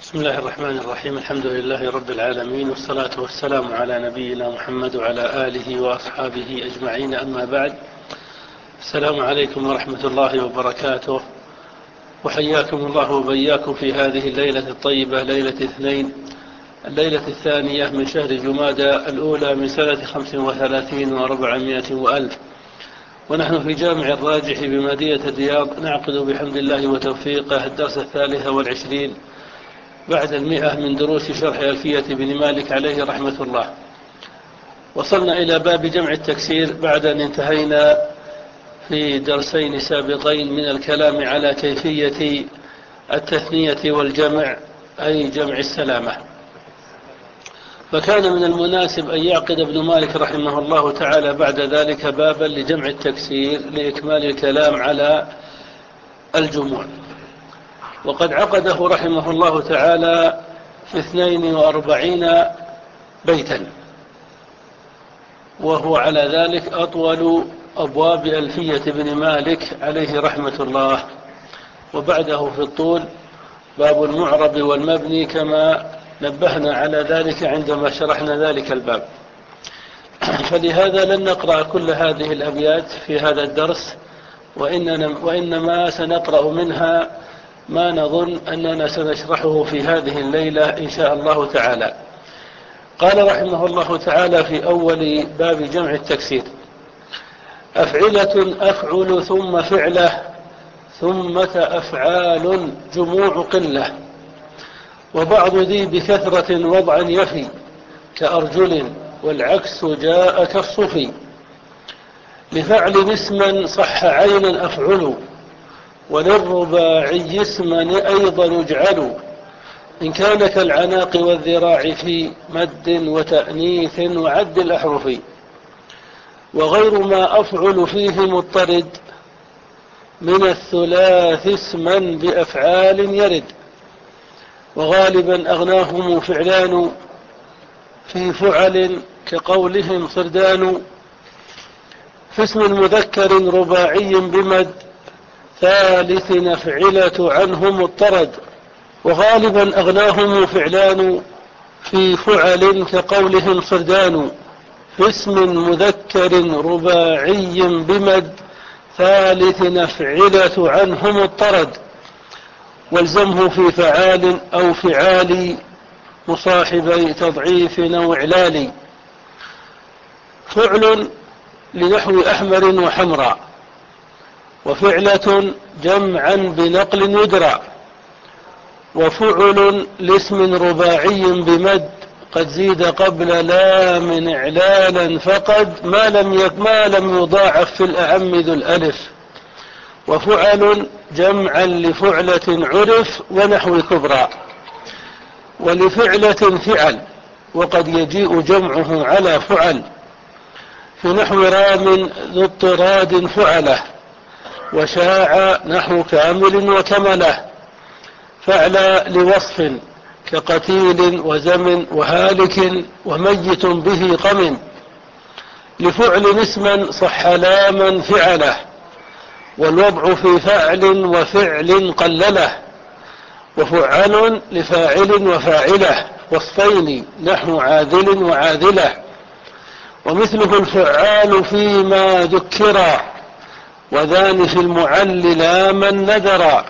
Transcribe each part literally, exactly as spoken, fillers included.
بسم الله الرحمن الرحيم. الحمد لله رب العالمين، والصلاة والسلام على نبينا محمد وعلى آله وأصحابه أجمعين، أما بعد. السلام عليكم ورحمة الله وبركاته، وحياكم الله وبياكم في هذه الليلة الطيبة، ليلة اثنين، الليلة الثانية من شهر جمادى الأولى من سنة خمس وثلاثين وأربعمائة وألف، ونحن في جامع الراجح بمدينة الرياض نعقد بحمد الله وتوفيقه الدرس الثالث والعشرين بعد المئة من دروس شرح ألفية بن مالك عليه رحمة الله. وصلنا إلى باب جمع التكسير بعد أن انتهينا في درسين سابقين من الكلام على كيفية التثنية والجمع، أي جمع السلامة. فكان من المناسب أن يعقد ابن مالك رحمه الله تعالى بعد ذلك بابا لجمع التكسير لإكمال الكلام على الجموع، وقد عقده رحمه الله تعالى في اثنين وأربعين بيتا، وهو على ذلك أطول أبواب ألفية بن مالك عليه رحمة الله. وبعده في الطول باب المعرب والمبني، كما نبهنا على ذلك عندما شرحنا ذلك الباب. فلهذا لن نقرأ كل هذه الأبيات في هذا الدرس، وإنما سنقرأ منها ما نظن أننا سنشرحه في هذه الليلة إن شاء الله تعالى. قال رحمه الله تعالى في أول باب جمع التكسير: أفعلة أفعل ثم فعلة ثمة أفعال جموع قلة، وبعض ذي بكثرة وضعا يفي كأرجل، والعكس جاء كالصفي. لفعل اسما صح عينا أفعل، وللرباعي اسما أيضا اجعلوا، إن كان كالعناق والذراع في مد وتأنيث وعد الأحرف. وغير ما أفعل فيه مضطرد، من الثلاث اسما بأفعال يرد. وغالبا أغناهم فعلان في فعل كقولهم صردان. في اسم مذكر رباعي بمد ثالث نفعلة عنه مضطرد. وغالبا أغناهم فعلان في فعل كقولهم صردان. في اسم مذكر رباعي بمد ثالث نفعلة عنه مضطرد. والزمه في فعال أو فعال مصاحبي تضعيف أو إعلال. فعل لنحو أحمر وحمراء، وفعلة جمعا بنقل يدرى. وفعل لاسم رباعي بمد قد زيد قبل لام إعلالا فقد ما لم ما لم يضاعف في الأعم ذو الألف. وفعل جمعا لفعلة عرف ونحو كبرى. ولفعلة فعل وقد يجيء جمعه على فعل، في نحو رام ذو اضطراد فعله، وشاع نحو كامل وكمله. فعل لوصف كقتيل وزمن وهالك وميت به قم. لفعل اسما صح لاما فعله، والوضع في فعل وفعل قلله. وفعل لفاعل وفاعله وصفين نحو عاذل وعاذله. ومثله الفعال فيما ذكرا، وذان في المعل لاما نذرا.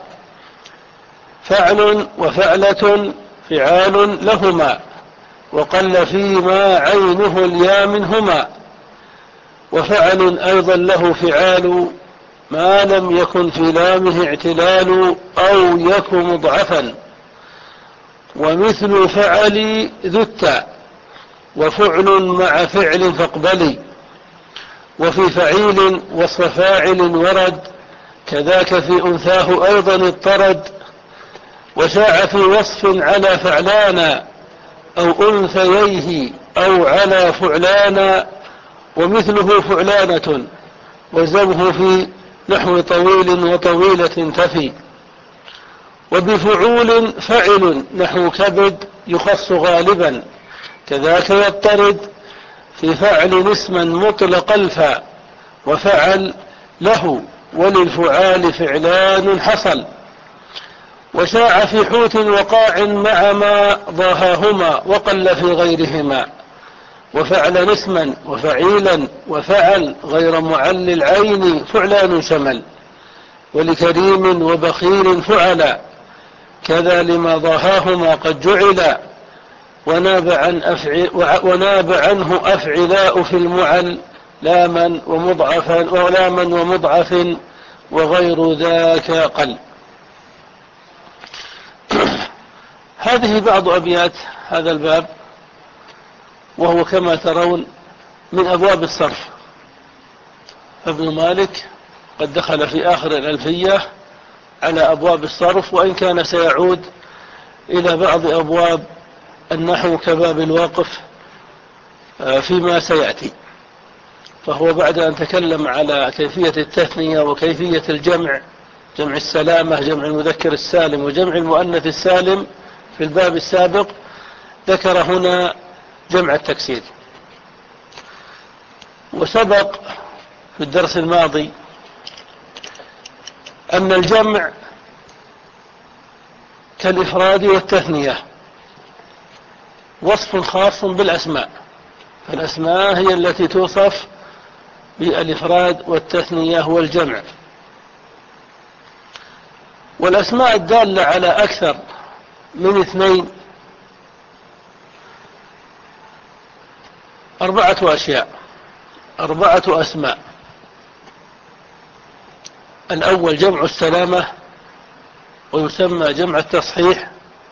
فعل وفعلة فعال لهما، وقل فيما عينه اليا منهما. وفعل أيضا له فعال ما لم يكن في لامه اعتلال أو يكن مضعفا. ومثل فعل ذو التاء، وفعل مع فعل فاقبلي. وفي فعيل وصف فاعل ورد، كذاك في أنثاه أيضا اضطرد. وشاع في وصف على فعلانا أو أنثييه أو على فعلانا، ومثله فعلانة. وزمه في نحو طويل وطويلة تفي. وبفعول فعل نحو كبد يخص غالبا، كذاك يضطرد في فعل اسما مطلق الفاء. وفعل له وللفعال فعلان حصل. وشاع في حوت وقاع مع ما ضاهاهما وقل في غيرهما، وفعل اسما وفعيلا وفعل غير معل العين فعلان شمل، ولكريم وبخيل فعلا كذا لما ضاهاهما قد جعلا، وناب, عن أفعل وناب عنه أفعلاء في المعل لاما ومضعفا ولاما ومضعف وغير ذاك قل. هذه بعض أبيات هذا الباب، وهو كما ترون من أبواب الصرف. ابن مالك قد دخل في آخر الألفية على أبواب الصرف، وإن كان سيعود إلى بعض أبواب النحو كباب الوقف فيما سيأتي. فهو بعد أن تكلم على كيفية التثنية وكيفية الجمع، جمع السلامة، جمع المذكر السالم وجمع المؤنث السالم في الباب السابق، ذكر هنا جمع التكسير. وسبق في الدرس الماضي أن الجمع كالإفراد والتثنية وصف خاص بالأسماء، فالأسماء هي التي توصف بالإفراد والتثنية والجمع. والأسماء الدالة على أكثر من اثنين أربعة أشياء، أربعة أسماء. الأول جمع السلامة، ويسمى جمع التصحيح،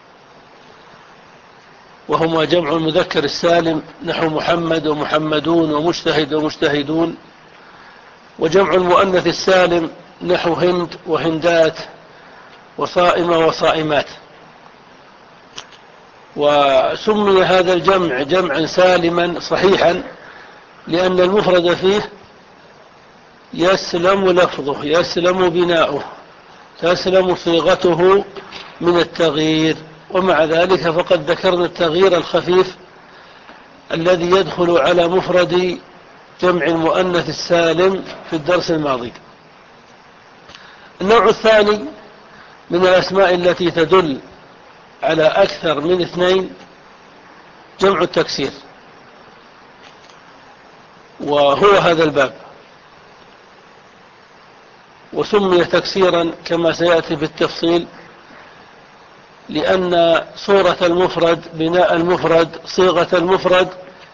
وهما جمع المذكر السالم نحو محمد ومحمدون ومجتهد ومجتهدون، وجمع المؤنث السالم نحو هند وهندات وصائمة وصائمات. وسمي هذا الجمع جمعا سالما صحيحا لأن المفرد فيه يسلم لفظه، يسلم بناؤه، تسلم صيغته من التغيير. ومع ذلك فقد ذكرنا التغيير الخفيف الذي يدخل على مفرد جمع المؤنث السالم في الدرس الماضي. النوع الثاني من الأسماء التي تدل على أكثر من اثنين جمع التكسير، وهو هذا الباب. وسمي تكسيرا كما سيأتي بالتفصيل لأن صورة المفرد، بناء المفرد، صيغة المفرد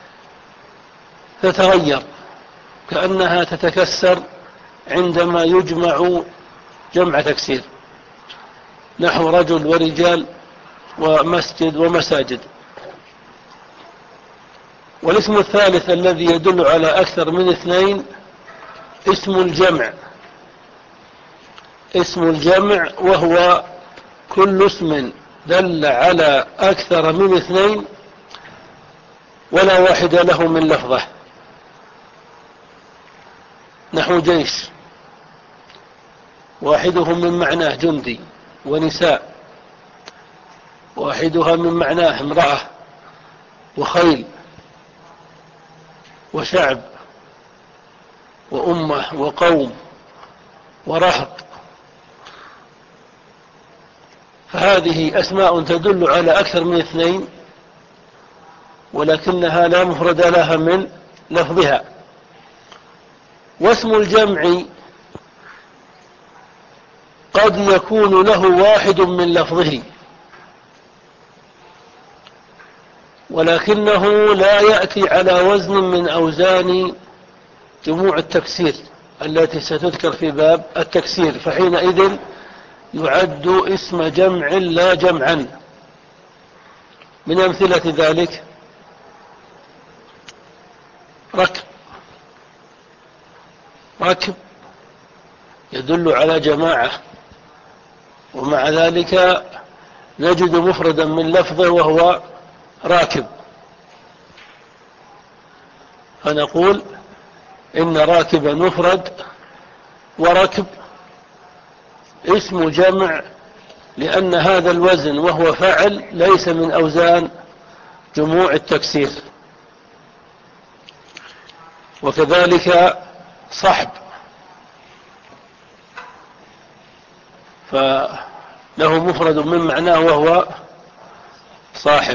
تتغير، كأنها تتكسر عندما يجمع جمع تكسير، نحو رجل ورجال ومسجد ومساجد. والاسم الثالث الذي يدل على أكثر من اثنين اسم الجمع. اسم الجمع وهو كل اسم دل على أكثر من اثنين ولا واحد له من لفظه، نحو جيش، واحدهم من معناه جندي، ونساء، واحدها من معناه امرأة، وخيل، وشعب، وأمة، وقوم، ورهط. فهذه أسماء تدل على أكثر من اثنين ولكنها لا مفرد لها من لفظها. واسم الجمع قد يكون له واحد من لفظه ولكنه لا يأتي على وزن من أوزان جموع التكسير التي ستذكر في باب التكسير، فحينئذ يعد اسم جمع لا جمعا. من أمثلة ذلك ركب. ركب يدل على جماعة، ومع ذلك نجد مفردا من لفظه وهو راكب، فنقول إن راكبا مفرد وركب اسم جمع لأن هذا الوزن وهو فعل ليس من أوزان جموع التكسير. وكذلك صحب، له مفرد من معناه وهو صاحب.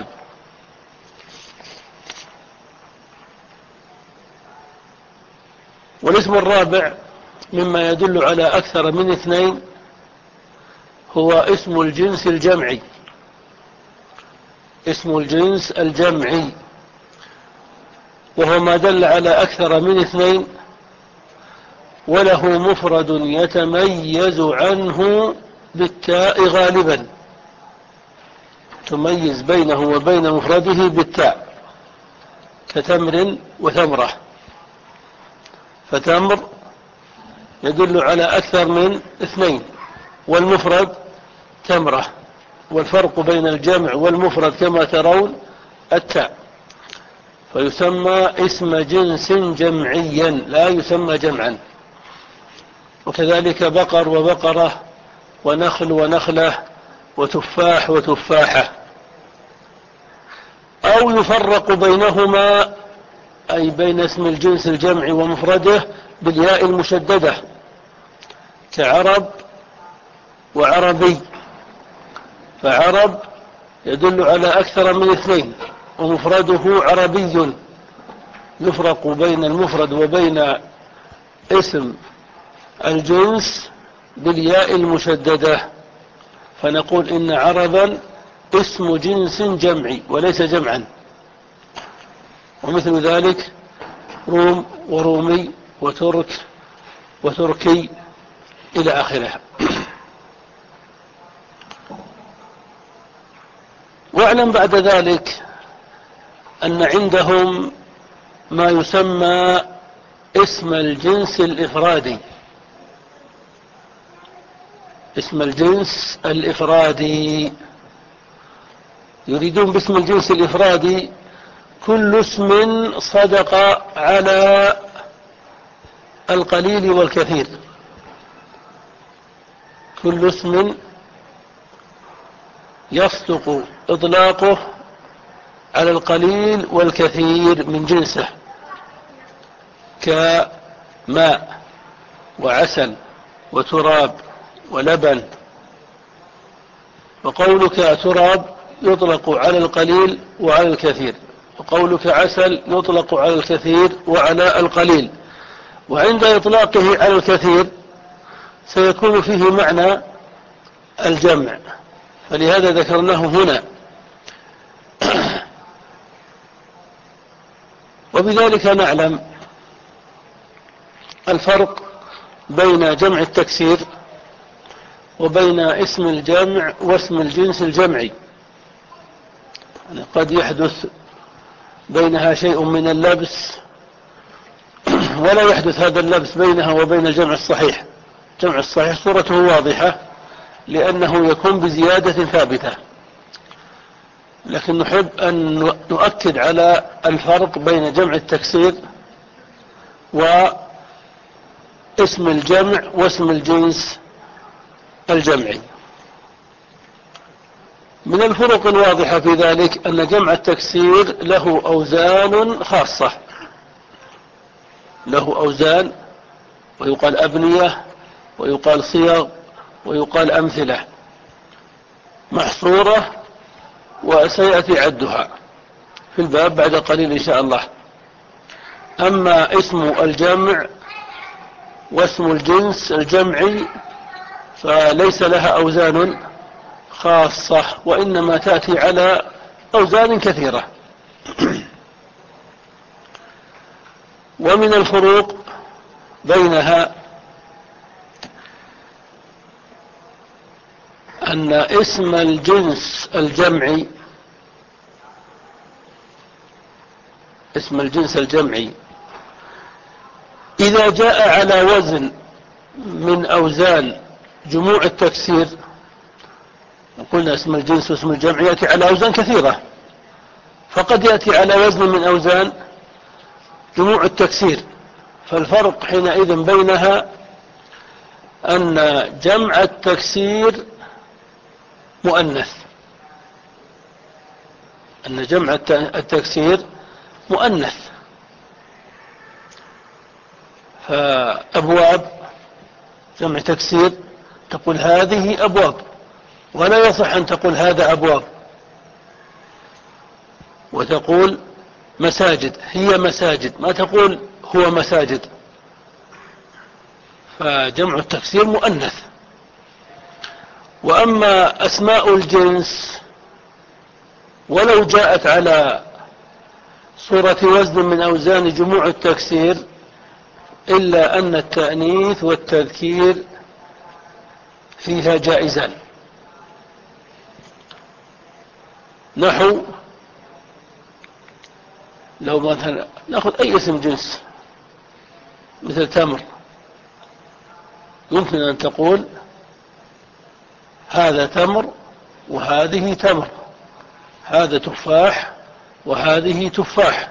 والاسم الرابع مما يدل على أكثر من اثنين هو اسم الجنس الجمعي. اسم الجنس الجمعي وهو ما دل على أكثر من اثنين وله مفرد يتميز عنه بالتاء غالبا، تميز بينه وبين مفرده بالتاء، كتمر وتمرة. فتمر يدل على أكثر من اثنين والمفرد تمرة، والفرق بين الجمع والمفرد كما ترون التاء، فيسمى اسم جنس جمعيا لا يسمى جمعا. وكذلك بقر وبقرة ونخل ونخلة وتفاح وتفاحة. أو يفرق بينهما أي بين اسم الجنس الجمعي ومفرده بالياء المشددة، كعرب وعربي. فعرب يدل على أكثر من اثنين ومفرده عربي، يفرق بين المفرد وبين اسم الجنس بالياء المشددة، فنقول إن عربا اسم جنس جمعي وليس جمعا. ومثل ذلك روم ورومي وترك وتركي إلى آخره. واعلم بعد ذلك أن عندهم ما يسمى اسم الجنس الإفرادي. اسم الجنس الإفرادي يريدون باسم الجنس الإفرادي كل اسم صدق على القليل والكثير، كل اسم يصدق إطلاقه على القليل والكثير من جنسه، كماء وعسل وتراب ولبن. وقولك تراب يطلق على القليل وعلى الكثير، وقولك عسل يطلق على الكثير وعلى القليل. وعند إطلاقه على الكثير سيكون فيه معنى الجمع، فلهذا ذكرناه هنا. وبذلك نعلم الفرق بين جمع التكسير وبين اسم الجمع واسم الجنس الجمعي. قد يحدث بينها شيء من اللبس ولا يحدث هذا اللبس بينها وبين الجمع الصحيح. الجمع الصحيح صورته واضحة لأنه يكون بزيادة ثابتة، لكن نحب أن نؤكد على الفرق بين جمع التكسير واسم الجمع واسم الجنس الجمعي. من الفروق الواضحة في ذلك أن جمع التكسير له أوزان خاصة، له أوزان، ويقال أبنية ويقال صيغ ويقال أمثلة محصورة، وسيأتي عدها في الباب بعد قليل إن شاء الله. أما اسم الجمع واسم الجنس الجمعي فليس لها أوزان خاصة، وإنما تأتي على أوزان كثيرة. ومن الفروق بينها أن اسم الجنس الجمعي اسم الجنس الجمعي إذا جاء على وزن من أوزان جموع التكسير، قلنا اسم الجنس واسم الجمع يأتي على أوزان كثيرة، فقد يأتي على وزن من أوزان جموع التكسير. فالفرق حينئذ بينها أن جمع التكسير مؤنث، أن جمع التكسير مؤنث. فأبواب جمع تكسير تقول هذه أبواب، ولا يصح أن تقول هذا أبواب وتقول مساجد، هي مساجد، ما تقول هو مساجد، فجمع التكسير مؤنث. وأما أسماء الجنس ولو جاءت على صورة وزن من أوزان جموع التكسير إلا أن التأنيث والتذكير فيها جائزان. نحو لو مثلا نأخذ أي اسم جنس مثل تمر، يمكن أن تقول هذا تمر وهذه تمر، هذا تفاح وهذه تفاح،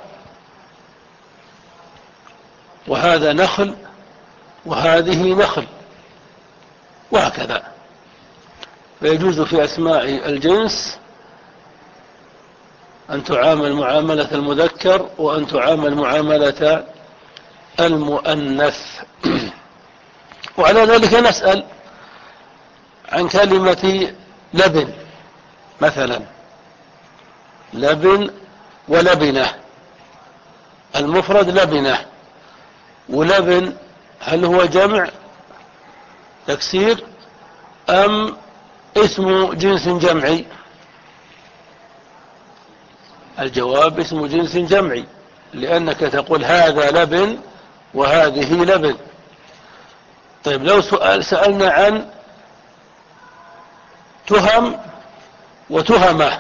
وهذا نخل وهذه نخل، وهكذا. فيجوز في أسماء الجنس أن تعامل معاملة المذكر وأن تعامل معاملة المؤنث. وعلى ذلك نسأل عن كلمة لبن مثلا، لبن ولبنة، المفرد لبنة، ولبن هل هو جمع تكسير أم اسم جنس جمعي؟ الجواب اسم جنس جمعي، لأنك تقول هذا لبن وهذه لبن. طيب لو سؤال سألنا عن تهم وتهمة،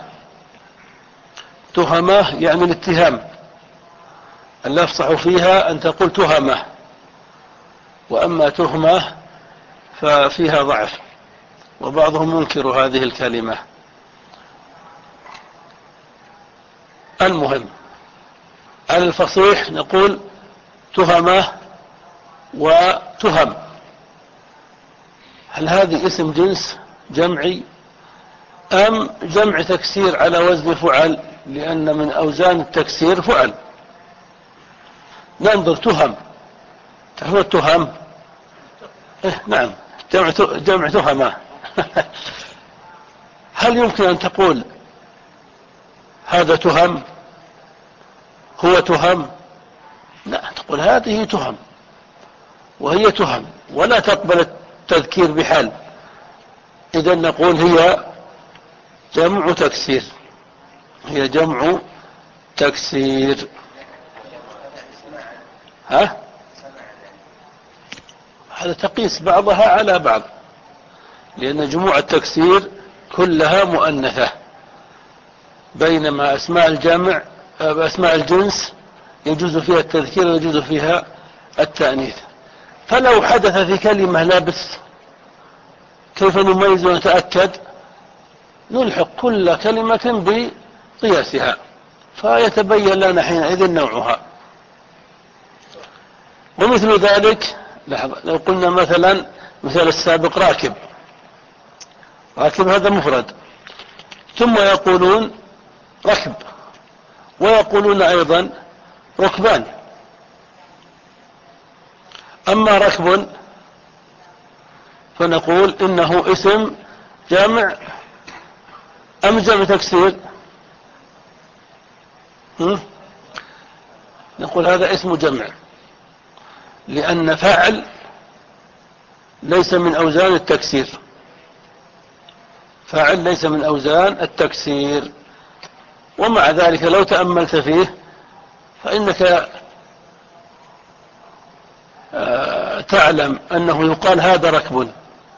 تهمة يعني الاتهام، الأفصح فيها أن تقول تهمة، وأما تهمة ففيها ضعف، وبعضهم ينكر هذه الكلمة. المهم على الفصيح نقول تهمة وتهم. هل هذه اسم جنس جمعي أم جمع تكسير على وزن فعل؟ لأن من أوزان التكسير فعل. ننظر تهم، تعرفون التهم؟ إيه نعم، جمع جمع تهمة. هل يمكن أن تقول هذا تهم، هو تهم؟ لا، تقول هذه تهم وهي تهم، ولا تقبل التذكير بحال. إذا نقول هي جمع تكسير، هي جمع تكسير. ها؟ هذا تقيس بعضها على بعض، لأن جموع التكسير كلها مؤنثة، بينما أسماء الجمع أسماء الجنس يجوز فيها التذكير ويجوز فيها التأنيث. فلو حدث في كلمة لبس، كيف نميز ونتأكد؟ نلحق كل كلمة بقياسها فيتبين لنا حينئذ نوعها. ومثل ذلك لحظة، لو قلنا مثلا مثال السابق راكب، راكب هذا مفرد، ثم يقولون ركب، ويقولون أيضا ركبان. أما ركب فنقول إنه اسم جامع أم جمع تكسير؟ نقول هذا اسم جمع، لأن فاعل ليس من أوزان التكسير، فاعل ليس من أوزان التكسير. ومع ذلك لو تأملت فيه فإنك تعلم أنه يقال هذا ركب،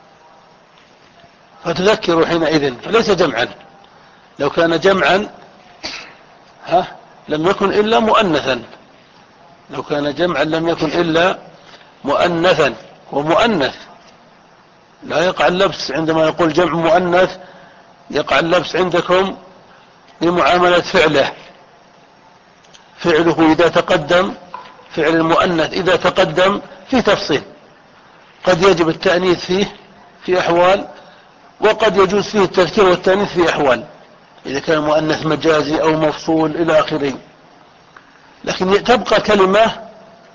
فتذكر حينئذ، فليس جمعا. لو كان جمعا ها لم يكن إلا مؤنثا، لو كان جمعا لم يكن إلا مؤنثا، ومؤنث لا يقع اللبس. عندما يقول جمع مؤنث يقع اللبس عندكم بمعاملة فعله، فعله إذا تقدم، فعل المؤنث إذا تقدم في تفصيل، قد يجب التأنيث فيه في أحوال، وقد يجوز فيه التذكير والتأنيث في أحوال، إذا كان مؤنث مجازي أو مفصول إلى آخره. لكن تبقى كلمة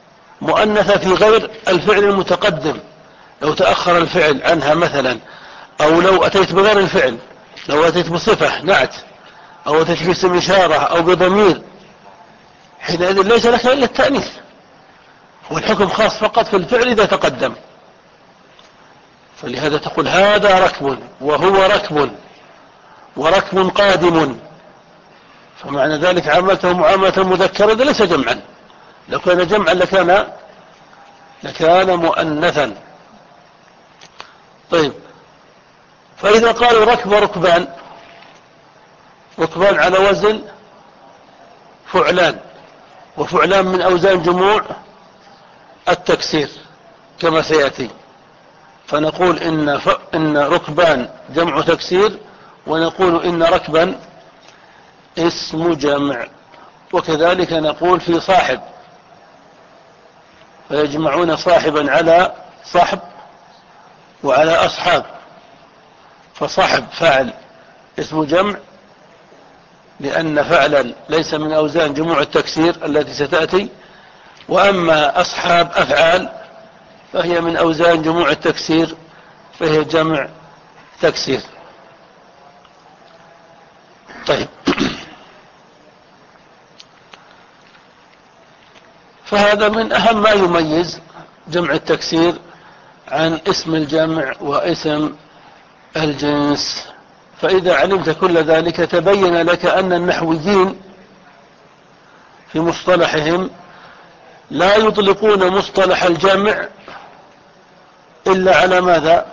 مؤنثة في غير الفعل المتقدم، لو تأخر الفعل عنها مثلا أو لو أتيت بغير الفعل، لو أتيت بصفة نعت، أو أتيت باسم إشارة أو بضمير، حينئذ ليس لك إلا التأنيث، والحكم خاص فقط في الفعل إذا تقدم. فلهذا تقول هذا ركب وهو ركب وركب قادم، فمعنى ذلك عامته معاملة مذكر، هذا ليس جمعا. لو كان جمعا لكان لكان مؤنثا. طيب، فإذا قالوا ركب ركبان، ركبان على وزن فعلان، وفعلان من أوزان جموع التكسير كما سيأتي، فنقول إن, ف... إن ركبان جمع تكسير، ونقول إن ركبا اسم جمع. وكذلك نقول في صاحب، فيجمعون صاحبا على صحب وعلى أصحاب، فصحب فعل اسم جمع لأن فعلا ليس من أوزان جموع التكسير التي ستأتي، وأما أصحاب أفعال فهي من أوزان جموع التكسير، فهي جمع تكسير. طيب، فهذا من أهم ما يميز جمع التكسير عن اسم الجمع واسم الجنس. فإذا علمت كل ذلك تبين لك أن النحويين في مصطلحهم لا يطلقون مصطلح الجمع إلا على ماذا؟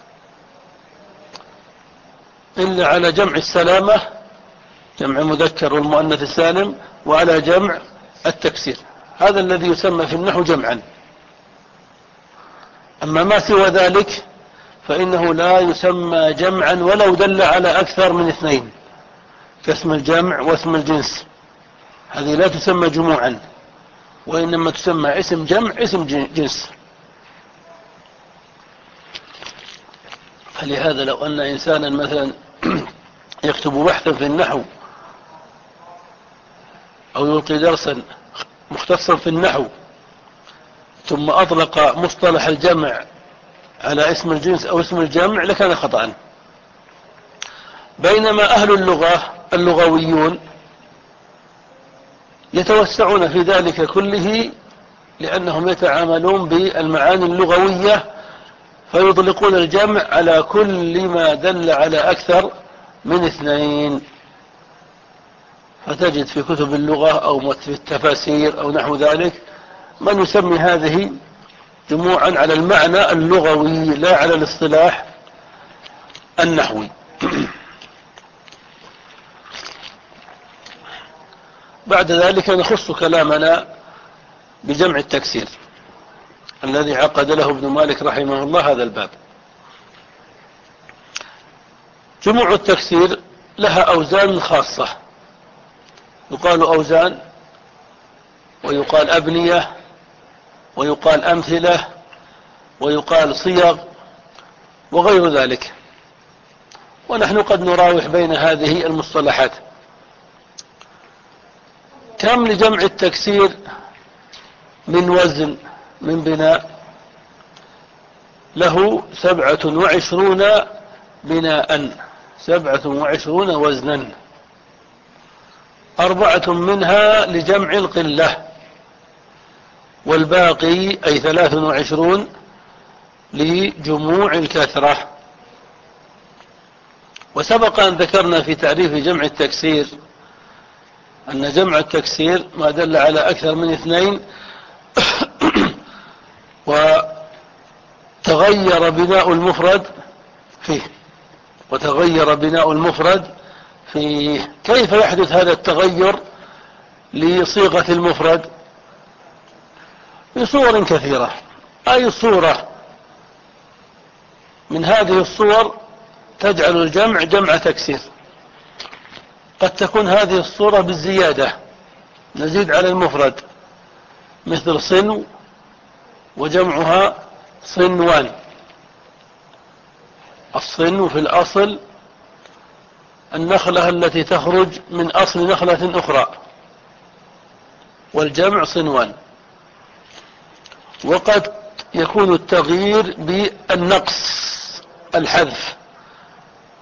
إلا على جمع السلامة، جمع مذكر والمؤنث السالم، وعلى جمع التكسير. هذا الذي يسمى في النحو جمعا. أما ما سوى ذلك فإنه لا يسمى جمعا ولو دل على أكثر من اثنين، كاسم الجمع واسم الجنس، هذه لا تسمى جموعا، وإنما تسمى اسم جمع اسم جنس. فلهذا لو أن إنسانا مثلا يكتب بحثا في النحو أو يلقي درسا مختصا في النحو، ثم أطلق مصطلح الجمع على اسم الجنس أو اسم الجمع، لكان خطأ. بينما أهل اللغة اللغويون يتوسعون في ذلك كله، لأنهم يتعاملون بالمعاني اللغوية، فيطلقون الجمع على كل ما دل على أكثر من اثنين. فتجد في كتب اللغة أو في التفاسير أو نحو ذلك من يسمي هذه جموعا على المعنى اللغوي لا على الاصطلاح النحوي. بعد ذلك نخص كلامنا بجمع التكسير الذي عقد له ابن مالك رحمه الله هذا الباب. جموع التكسير لها أوزان خاصة، يقال أوزان، ويقال أبنية، ويقال أمثلة، ويقال صيغ، وغير ذلك، ونحن قد نراوح بين هذه المصطلحات. كم لجمع التكسير من وزن من بناء؟ له سبعة وعشرون بناء، سبعة وعشرون وزنا، أربعة منها لجمع القلة، والباقي أي ثلاث وعشرون لجموع الكثرة. وسبق أن ذكرنا في تعريف جمع التكسير أن جمع التكسير ما دل على أكثر من اثنين وتغير بناء المفرد فيه وتغير بناء المفرد فيه. كيف يحدث هذا التغير لصيغة المفرد؟ بصور كثيرة. أي صورة من هذه الصور تجعل الجمع جمع تكسير؟ قد تكون هذه الصورة بالزيادة، نزيد على المفرد، مثل صنو وجمعها صنوان. الصنو في الأصل النخلة التي تخرج من أصل نخلة أخرى، والجمع صنوان. وقد يكون التغيير بالنقص، الحذف،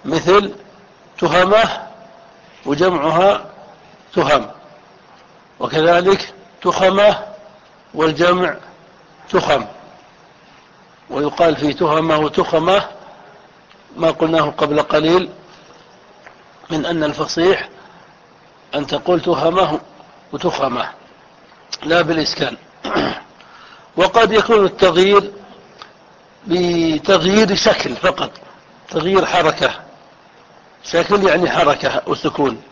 مثل تهمة وجمعها تهم، وكذلك تخمة والجمع تخم. ويقال في تهمة وتخمة ما قلناه قبل قليل من أن الفصيح أن تقول تهمه وتخمة لا بالإسكان. وقد يكون التغيير بتغيير شكل فقط، تغيير حركة، شكل يعني حركة وسكون،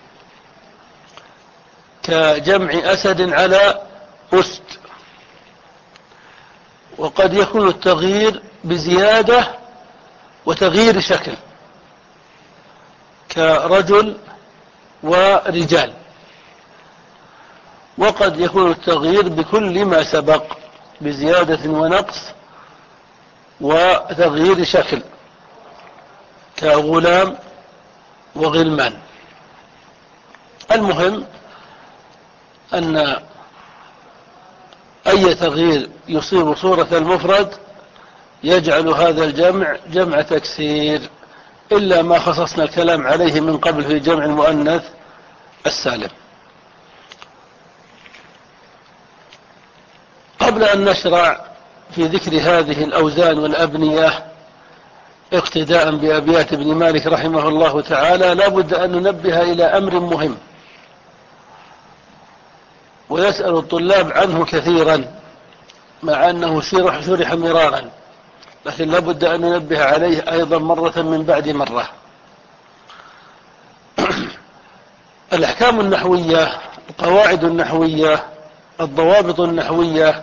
كجمع أسد على أسد. وقد يكون التغيير بزيادة وتغيير شكل، كرجل ورجال. وقد يكون التغيير بكل ما سبق، بزيادة ونقص وتغيير شكل، كغلام وغلمان. المهم أن أي تغيير يصيب صورة المفرد يجعل هذا الجمع جمع تكسير، إلا ما خصصنا الكلام عليه من قبل في جمع المؤنث السالم. قبل أن نشرع في ذكر هذه الأوزان والأبنية اقتداء بأبيات ابن مالك رحمه الله تعالى، لا بد أن ننبه إلى أمر مهم ويسأل الطلاب عنه كثيرا، مع أنه شرح, شرح مرارا، لكن لا بد أن ننبه عليه أيضا مرة من بعد مرة. الأحكام النحوية، القواعد النحوية، الضوابط النحوية،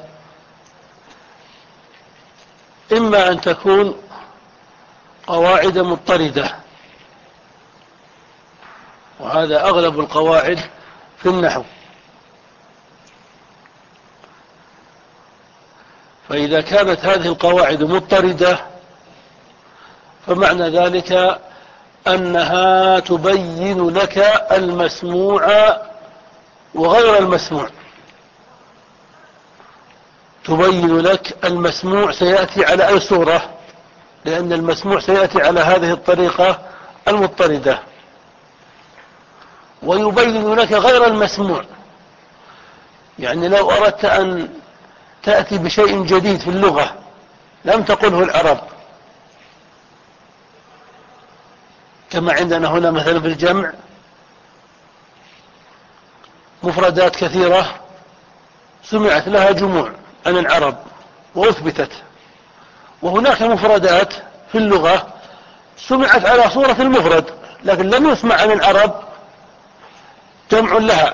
إما أن تكون قواعد مضطردة، وهذا أغلب القواعد في النحو. فإذا كانت هذه القواعد مضطردة فمعنى ذلك أنها تبين لك المسموع وغير المسموع، تبين لك المسموع سيأتي على أي صورة، لأن المسموع سيأتي على هذه الطريقة المضطردة، ويبين لك غير المسموع. يعني لو أردت أن تأتي بشيء جديد في اللغة لم تقله العرب، كما عندنا هنا مثلا في الجمع مفردات كثيرة سمعت لها جموع عن العرب وأثبتت، وهناك مفردات في اللغة سمعت على صورة المفرد لكن لم يسمع عن العرب جمع لها،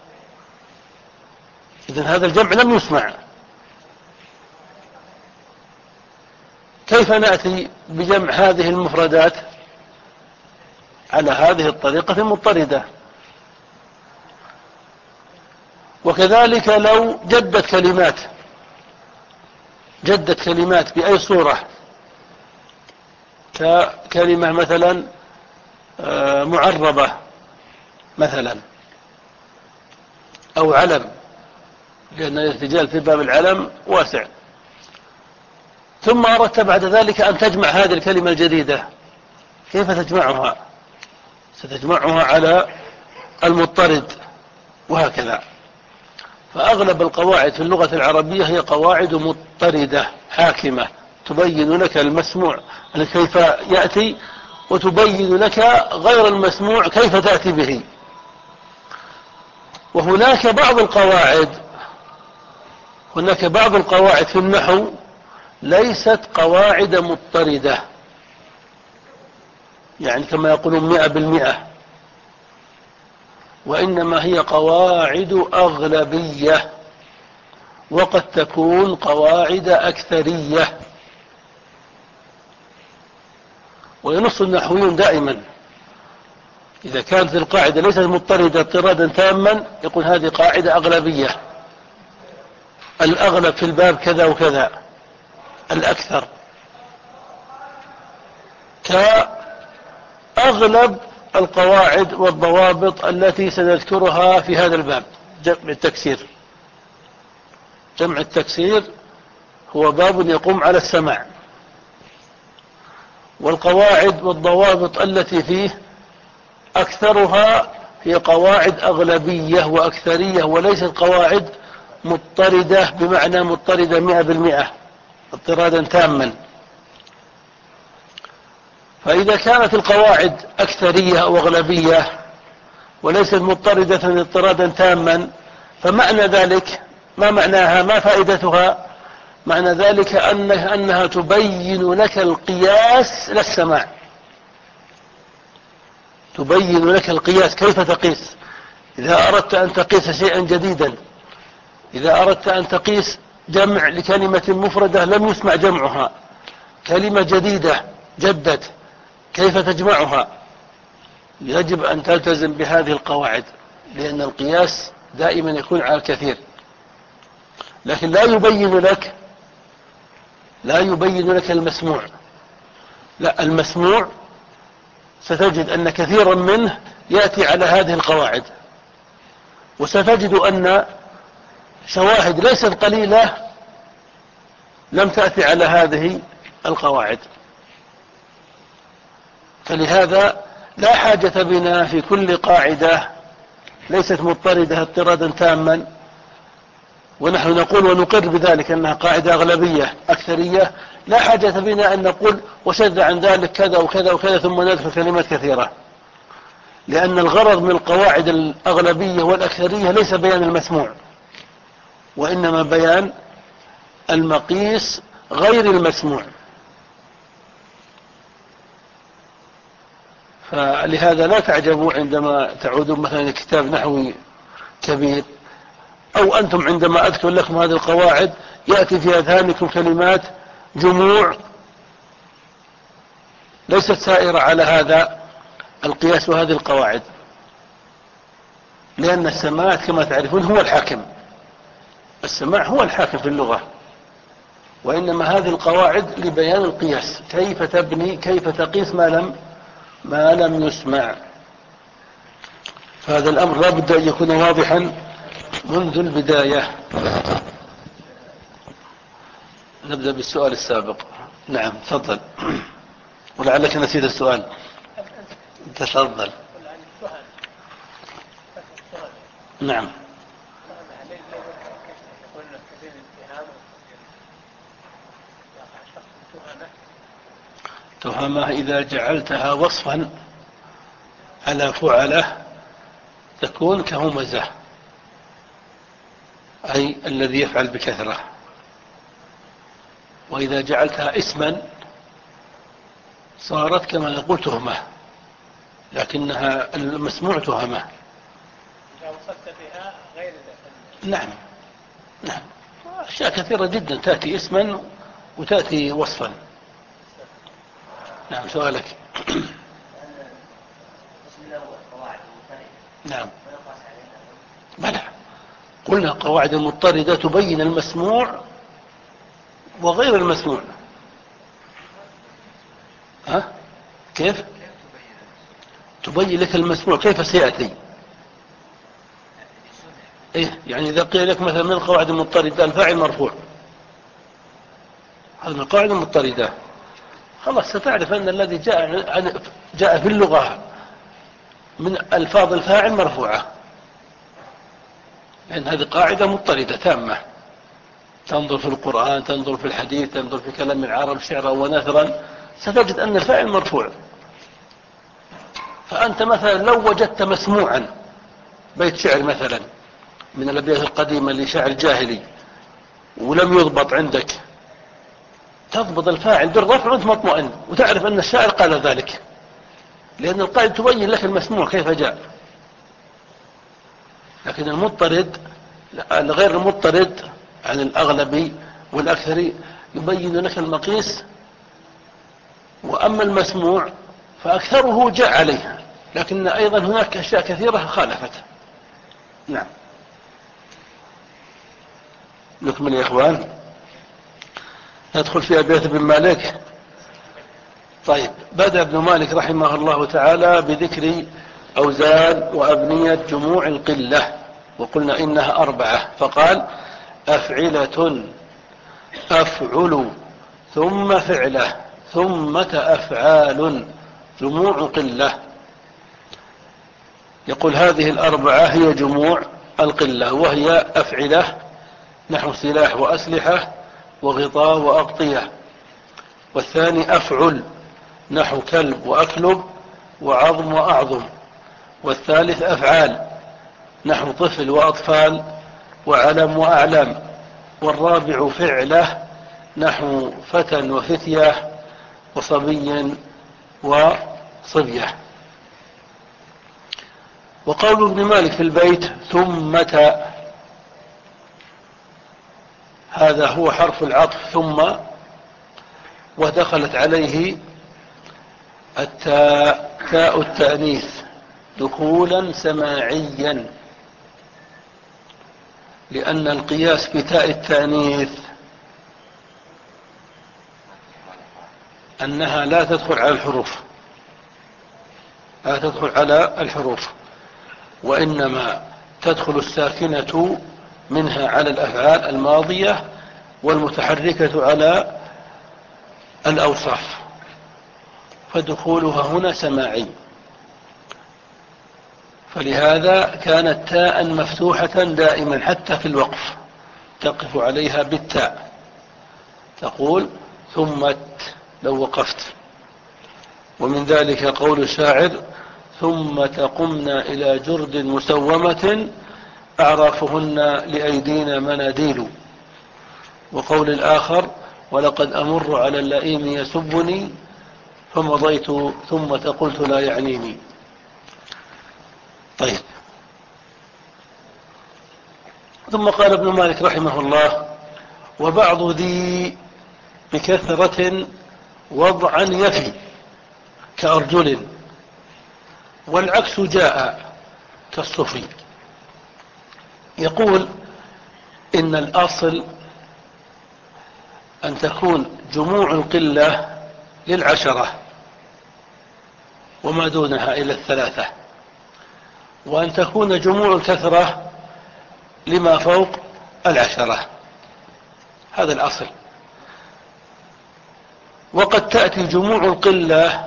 إذن هذا الجمع لم يسمع. كيف نأتي بجمع هذه المفردات على هذه الطريقة المضطردة؟ وكذلك لو جدت كلمات جدت كلمات بأي صورة، ككلمة مثلا معربة مثلا أو علم، لأن الارتجال في باب العلم واسع، ثم أردت بعد ذلك أن تجمع هذه الكلمة الجديدة، كيف تجمعها؟ ستجمعها على المضطرد، وهكذا. فأغلب القواعد في اللغة العربية هي قواعد مضطردة حاكمة، تبين لك المسموع كيف يأتي، وتبين لك غير المسموع كيف تأتي به. وهناك بعض القواعد هناك بعض القواعد في النحو ليست قواعد مضطردة، يعني كما يقولون مئة بالمئة، وإنما هي قواعد أغلبية، وقد تكون قواعد أكثرية. وينص النحويون دائما إذا كانت القاعدة ليست مضطردة اضطرادا تاما يقول هذه قاعدة أغلبية، الأغلب في الباب كذا وكذا، الأكثر، كأغلب القواعد والضوابط التي سنذكرها في هذا الباب. جمع التكسير جمع التكسير هو باب يقوم على السماع، والقواعد والضوابط التي فيه أكثرها هي قواعد أغلبية وأكثرية، وليست قواعد مضطردة بمعنى مضطردة مئة بالمئة اضطرادا تاما. فإذا كانت القواعد أكثرية أو أغلبية وليست مضطردة اضطرادا تاما، فمعنى ذلك ما معناها، ما فائدتها؟ معنى ذلك أنها, أنها تبين لك القياس لا السماع. تبين لك القياس، كيف تقيس. إذا أردت أن تقيس شيئا جديدا، إذا أردت أن تقيس جمع لكلمة مفردة لم يسمع جمعها، كلمة جديدة جدت، كيف تجمعها؟ يجب أن تلتزم بهذه القواعد، لأن القياس دائما يكون على الكثير. لكن لا يبين لك لا يبين لك المسموع. لا، المسموع ستجد أن كثيرا منه يأتي على هذه القواعد، وستجد أن شواهد ليست قليلة لم تأتي على هذه القواعد. فلهذا لا حاجة بنا في كل قاعدة ليست مضطردة اضطرادا تاما، ونحن نقول ونقر بذلك أنها قاعدة أغلبية أكثرية، لا حاجة بنا أن نقول وشذ عن ذلك كذا وكذا وكذا ثم نذكر كلمات كثيرة، لأن الغرض من القواعد الأغلبية والأكثرية ليس بيان المسموع، وإنما بيان المقيس غير المسموع. فلهذا لا تعجبوا عندما تعودون مثلا كتاب نحوي كبير، أو أنتم عندما أذكر لكم هذه القواعد يأتي في أذهانكم كلمات جموع ليست سائرة على هذا القياس وهذه القواعد، لأن السماع كما تعرفون هو الحاكم. السماع هو الحاكم في اللغة، وإنما هذه القواعد لبيان القياس، كيف تبني، كيف تقيس ما لم ما لم يسمع. فهذا الأمر لا بد أن يكون واضحا منذ البداية. نبدأ بالسؤال السابق. نعم تفضل، ولعلك نسيت السؤال. تفضل. نعم. تهمة إذا جعلتها وصفا على فعله تكون كهمزة، أي الذي يفعل بكثرة. وإذا جعلتها اسما صارت كما نقول تهمة، لكنها المسموع تهمة. إذا وصفت بها غير نعم نعم أشياء كثيرة جدا تأتي اسما وتأتي وصفا. نعم سؤالك. نعم بلى، قلنا قواعد مضطردة تبين المسموع وغير المسموع. ها كيف تبين لك المسموع؟ كيف سيأتي؟ إيه يعني إذا قيل لك مثلا من القواعد المضطردة الفاعل مرفوع، هذا من القواعد المضطردة، خلاص ستعرف أن الذي جاء عن جاء في اللغة من ألفاظ الفاعل مرفوعة، لأن هذه قاعدة مضطردة تامة. تنظر في القرآن، تنظر في الحديث، تنظر في كلام العرب شعرا ونثرا، ستجد أن الفاعل مرفوع. فأنت مثلا لو وجدت مسموعا بيت شعر مثلا من الأبيات القديمة لشاعر جاهلي ولم يضبط عندك، تضبط الفاعل بالرفع وانت مطمئن وتعرف أن الشاعر قال ذلك، لأن القاعدة تبين لك المسموع كيف جاء. لكن المضطرد غير المضطرد عن الأغلبي والأكثري يبين لك المقيس، وأما المسموع فأكثره جاء عليه، لكن أيضا هناك أشياء كثيرة خالفت. نعم نكمل يا إخوان، ندخل في أبيات ابن مالك. طيب، بدأ ابن مالك رحمه الله تعالى بذكر أوزان وأبنية جموع القلة، وقلنا إنها أربعة، فقال أفعلة أفعل ثم فعلة ثمة أفعال جموع قلة. يقول هذه الأربعة هي جموع القلة، وهي أفعلة نحو سلاح وأسلحة وغطاء وأغطية. والثاني أفعل نحو كلب وأكلب وعظم وأعظم. والثالث أفعال نحو طفل وأطفال وعلم وأعلام. والرابع فعلة نحو فتى وفتية وصبي وصبية. وقول ابن مالك في البيت ثمة، هذا هو حرف العطف ثم، ودخلت عليه التاء تاء التأنيث دخولا سماعيا، لأن القياس بتاء التأنيث أنها لا تدخل على الحروف، لا تدخل على الحروف، وإنما تدخل الساكنة منها على الأفعال الماضية والمتحركة على الأوصاف، فدخولها هنا سماعي. فلهذا كانت تاء مفتوحة دائما حتى في الوقف تقف عليها بالتاء، تقول ثمت لو وقفت. ومن ذلك قول الشاعر ثم تقمنا إلى جرد مسومة أعرافهن لأيدينا مناديل. وقول الآخر ولقد أمر على اللئيم يسبني فمضيت ثم قلت لا يعنيني. طيب، ثم قال ابن مالك رحمه الله وبعض ذي بكثرة وضعا يفي كأرجل، والعكس جاء كالصفي. يقول إن الأصل أن تكون جموع القلة للعشرة وما دونها إلى الثلاثة، وأن تكون جموع الكثرة لما فوق العشرة، هذا الأصل. وقد تأتي جموع القلة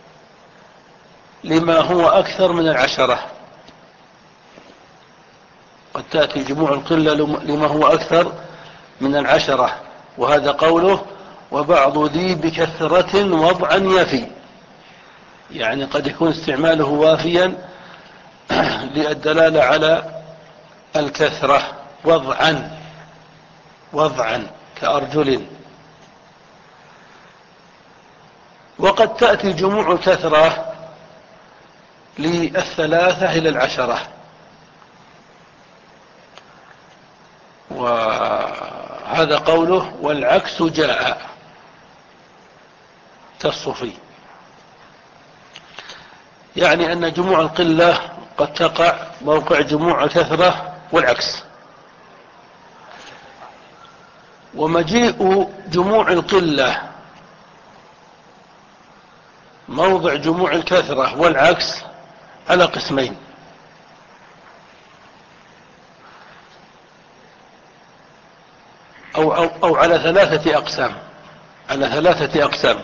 لما هو أكثر من العشرة، قد تأتي جموع القلة لما هو أكثر من العشرة، وهذا قوله وبعض ذي بكثرة وضعا يفي، يعني قد يكون استعماله وافيا للدلالة على الكثرة وضعا وضعا كأرجل. وقد تأتي جموع الكثرة للثلاثة إلى العشرة، وهذا قوله والعكس جاء كالصفي، يعني أن جموع القلة قد تقع موقع جموع الكثرة والعكس. ومجيء جموع القلة موضع جموع الكثرة والعكس على قسمين، أو, أو, أو على ثلاثة أقسام على ثلاثة أقسام.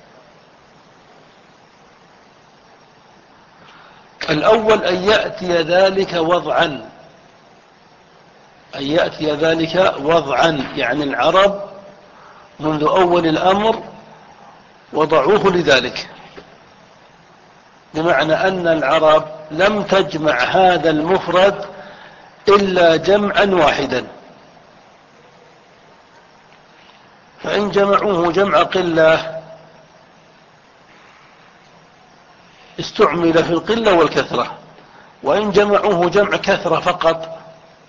الأول أن يأتي ذلك وضعا، أن يأتي ذلك وضعا، يعني العرب منذ أول الأمر وضعوه لذلك، بمعنى أن العرب لم تجمع هذا المفرد إلا جمعا واحدا، فإن جمعوه جمع قلة استعمل في القلة والكثرة، وإن جمعوه جمع كثرة فقط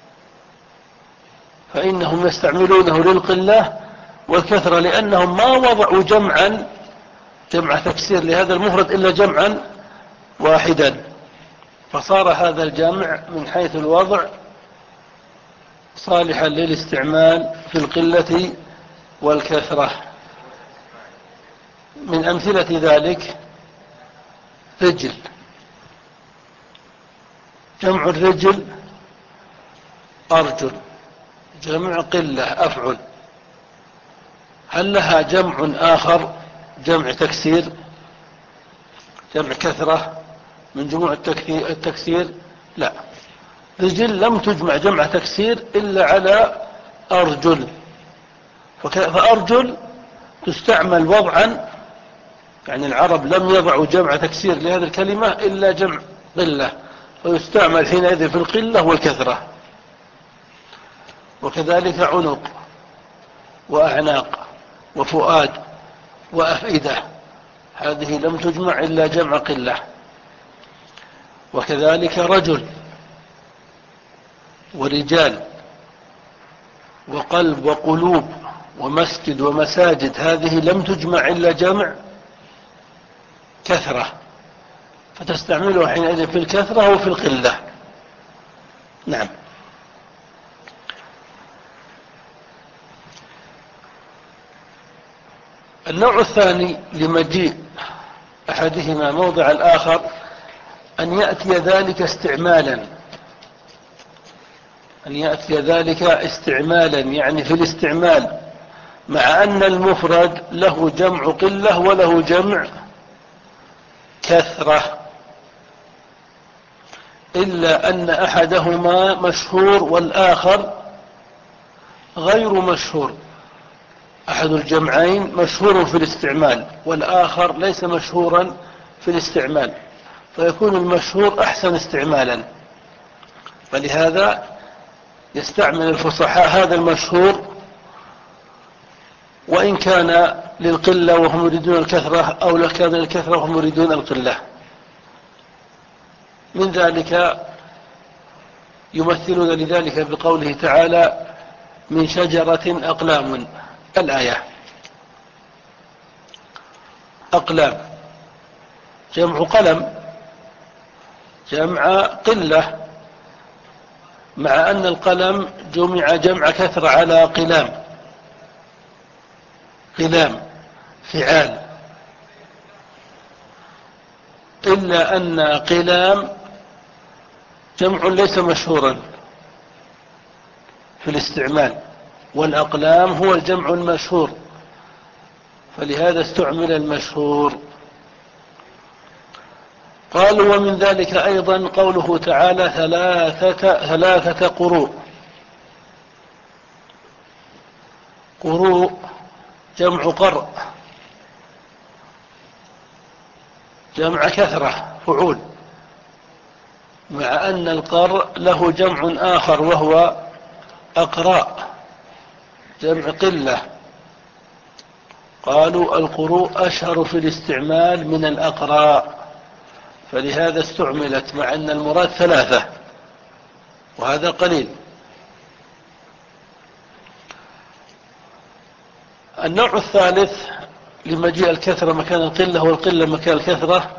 فإنهم يستعملونه للقلة والكثرة، لأنهم ما وضعوا جمعا جمع تكسير لهذا المفرد إلا جمعا واحدا، فصار هذا الجمع من حيث الوضع صالحا للاستعمال في القلة والكثرة. من أمثلة ذلك رجل، جمع الرجل أرجل، جمع قلة أفعل. هل لها جمع آخر جمع تكسير، جمع كثرة من جموع التكسير؟ لا. رجل لم تجمع جمع تكسير إلا على أرجل، فأرجل تستعمل وضعا، يعني العرب لم يضعوا جمع تكسير لهذه الكلمة إلا جمع قلة، فيستعمل حينئذ في القلة والكثرة. وكذلك عنق وأعناق وفؤاد وأفئدة، هذه لم تجمع إلا جمع قلة. وكذلك رجل ورجال وقلب وقلوب ومسجد ومساجد، هذه لم تجمع إلا جمع كثرة، فتستعملها حينئذ في الكثرة وفي القلة. نعم. النوع الثاني لمجيء أحدهما موضع الآخر أن يأتي ذلك استعمالا، أن يأتي ذلك استعمالا يعني في الاستعمال، مع أن المفرد له جمع قلة وله جمع كثرة، إلا أن أحدهما مشهور والآخر غير مشهور. أحد الجمعين مشهور في الاستعمال والآخر ليس مشهورا في الاستعمال، فيكون المشهور أحسن استعمالا، فلهذا يستعمل الفصحاء هذا المشهور وإن كان للقلة وهم يريدون الكثرة، أو لو كان للكثرة وهم يريدون القلة. من ذلك يمثلون لذلك بقوله تعالى: من شجرة أقلام. الآية أقلام جمع قلم، جمع قلة، مع أن القلم جمع جمع كثرة على قلام، قلام فعال، إلا أن قلام جمع ليس مشهورا في الاستعمال، والأقلام هو الجمع المشهور، فلهذا استعمل المشهور. قالوا: ومن ذلك أيضا قوله تعالى: ثلاثة, ثلاثة قروء. قروء جمع قرء، جمع كثرة فعول، مع أن القرء له جمع آخر وهو أقراء، جمع قلة. قالوا: القروء أشهر في الاستعمال من الأقراء، فلهذا استعملت، مع أن المراد ثلاثة وهذا قليل. النوع الثالث لمجيء الكثرة مكان القلة والقلة مكان الكثرة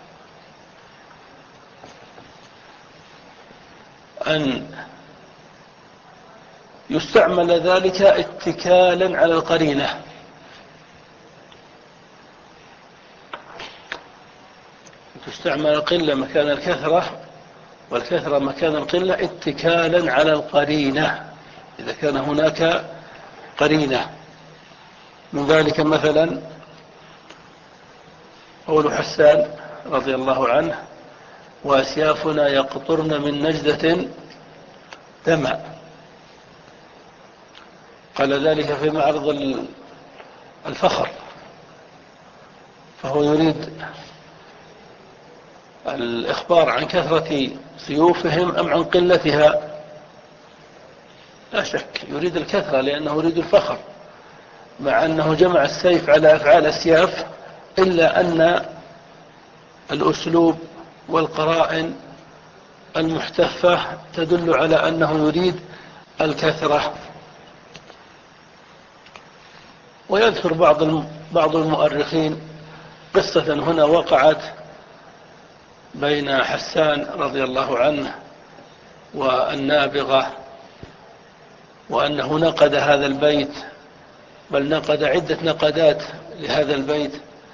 أن يستعمل ذلك اتكالا على القرينة، تستعمل القلة مكان الكثرة والكثرة مكان القلة اتكالا على القرينة، إذا كان هناك قرينة. من ذلك مثلا قول حسان رضي الله عنه: وأسيافنا يقطرن من نجدة دمع. قال ذلك في معرض الفخر، فهو يريد الإخبار عن كثرة سيوفهم أم عن قلتها؟ لا شك يريد الكثرة، لأنه يريد الفخر، مع أنه جمع السيف على أفعال أسياف، إلا أن الأسلوب والقرائن المحتفة تدل على أنه يريد الكثرة. ويذكر بعض بعض المؤرخين قصة هنا وقعت بين حسان رضي الله عنه والنابغة، وأنه نقد هذا البيت، بل نقد عدة نقدات لهذا البيت،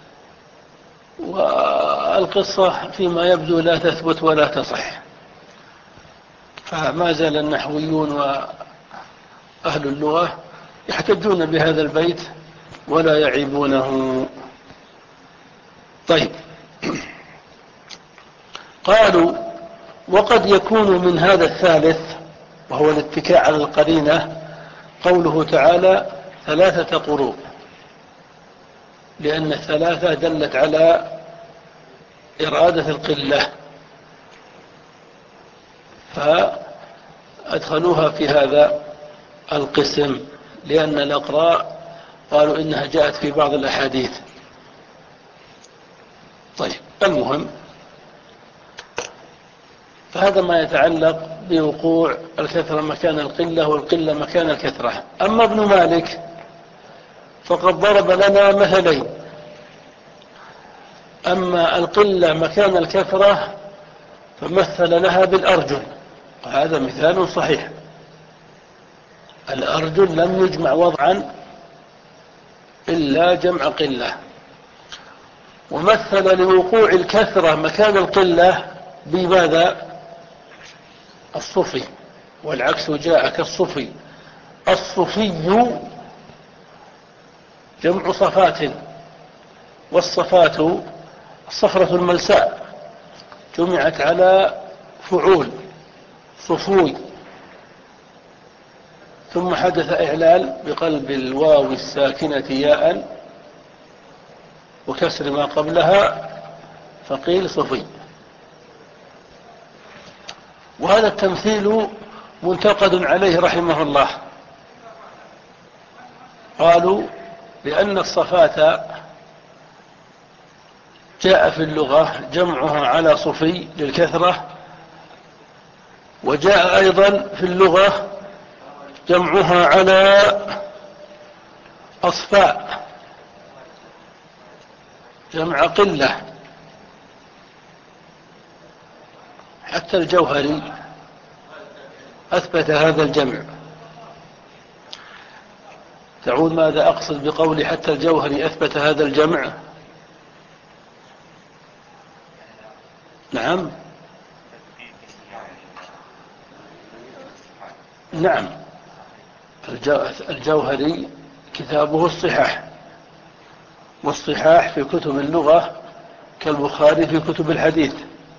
والقصة فيما يبدو لا تثبت ولا تصح، فما زال النحويون وأهل اللغة يحتجون بهذا البيت ولا يعيبونه. طيب، قالوا وقد يكون من هذا الثالث وهو الاتكاء على القرينة قوله تعالى ثلاثة قروء، لأن الثلاثة دلت على إرادة القلة فأدخلوها في هذا القسم، لأن الأقراء قالوا إنها جاءت في بعض الأحاديث. طيب، المهم فهذا ما يتعلق بوقوع الكثرة مكان القلة والقلة مكان الكثرة. أما ابن مالك فقد ضرب لنا مثلين، أما القلة مكان الكثرة فمثل لها بالأرجل، وهذا مثال صحيح. الأرجل لم يجمع وضعا إلا جمع قلة، ومثل لوقوع الكثرة مكان القلة بماذا؟ الصفي، والعكس جاء كالصفي. الصفي جمع صفات، والصفات الصفرة الملساء جمعت على فعول صفوي، ثم حدث إعلال بقلب الواو الساكنة ياء وكسر ما قبلها فقيل صفي. وهذا التمثيل منتقد عليه رحمه الله. قالوا لأن الصفات جاء في اللغة جمعها على صفي للكثرة، وجاء أيضا في اللغة جمعها على أصفاء جمع قلة. حتى الجوهري أثبت هذا الجمع. تعود ماذا أقصد بقولي حتى الجوهري أثبت هذا الجمع؟ نعم نعم الجوهري كتابه الصحاح، والصحاح في كتب اللغة كالبخاري في كتب الحديث،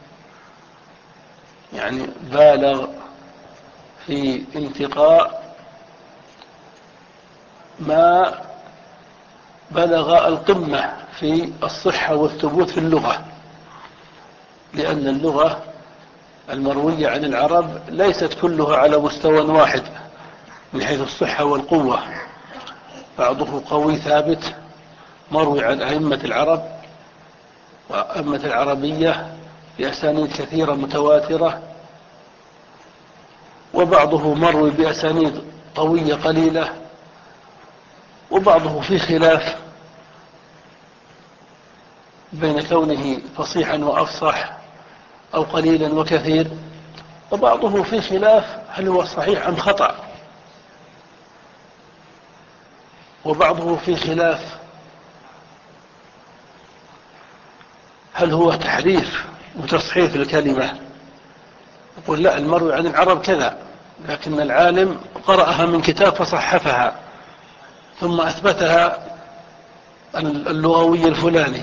يعني بالغ في انتقاء ما بلغ القمة في الصحة والثبوت في اللغة، لأن اللغة المروية عن العرب ليست كلها على مستوى واحد من حيث الصحة والقوة، بعضه قوي ثابت مروي عن أئمة العرب وأئمة العربية بأسانيد كثيرة متواترة، وبعضه مروي بأسانيد قوية قليلة، وبعضه في خلاف بين كونه فصيحا وأفصح أو قليلا وكثير، وبعضه في خلاف هل هو صحيح أم خطأ، وبعضه في خلاف هل هو تحريف وتصحيف الكلمة. يقول لا، المروي عن العرب كذا، لكن العالم قرأها من كتاب فصحفها ثم أثبتها اللغوي الفلاني.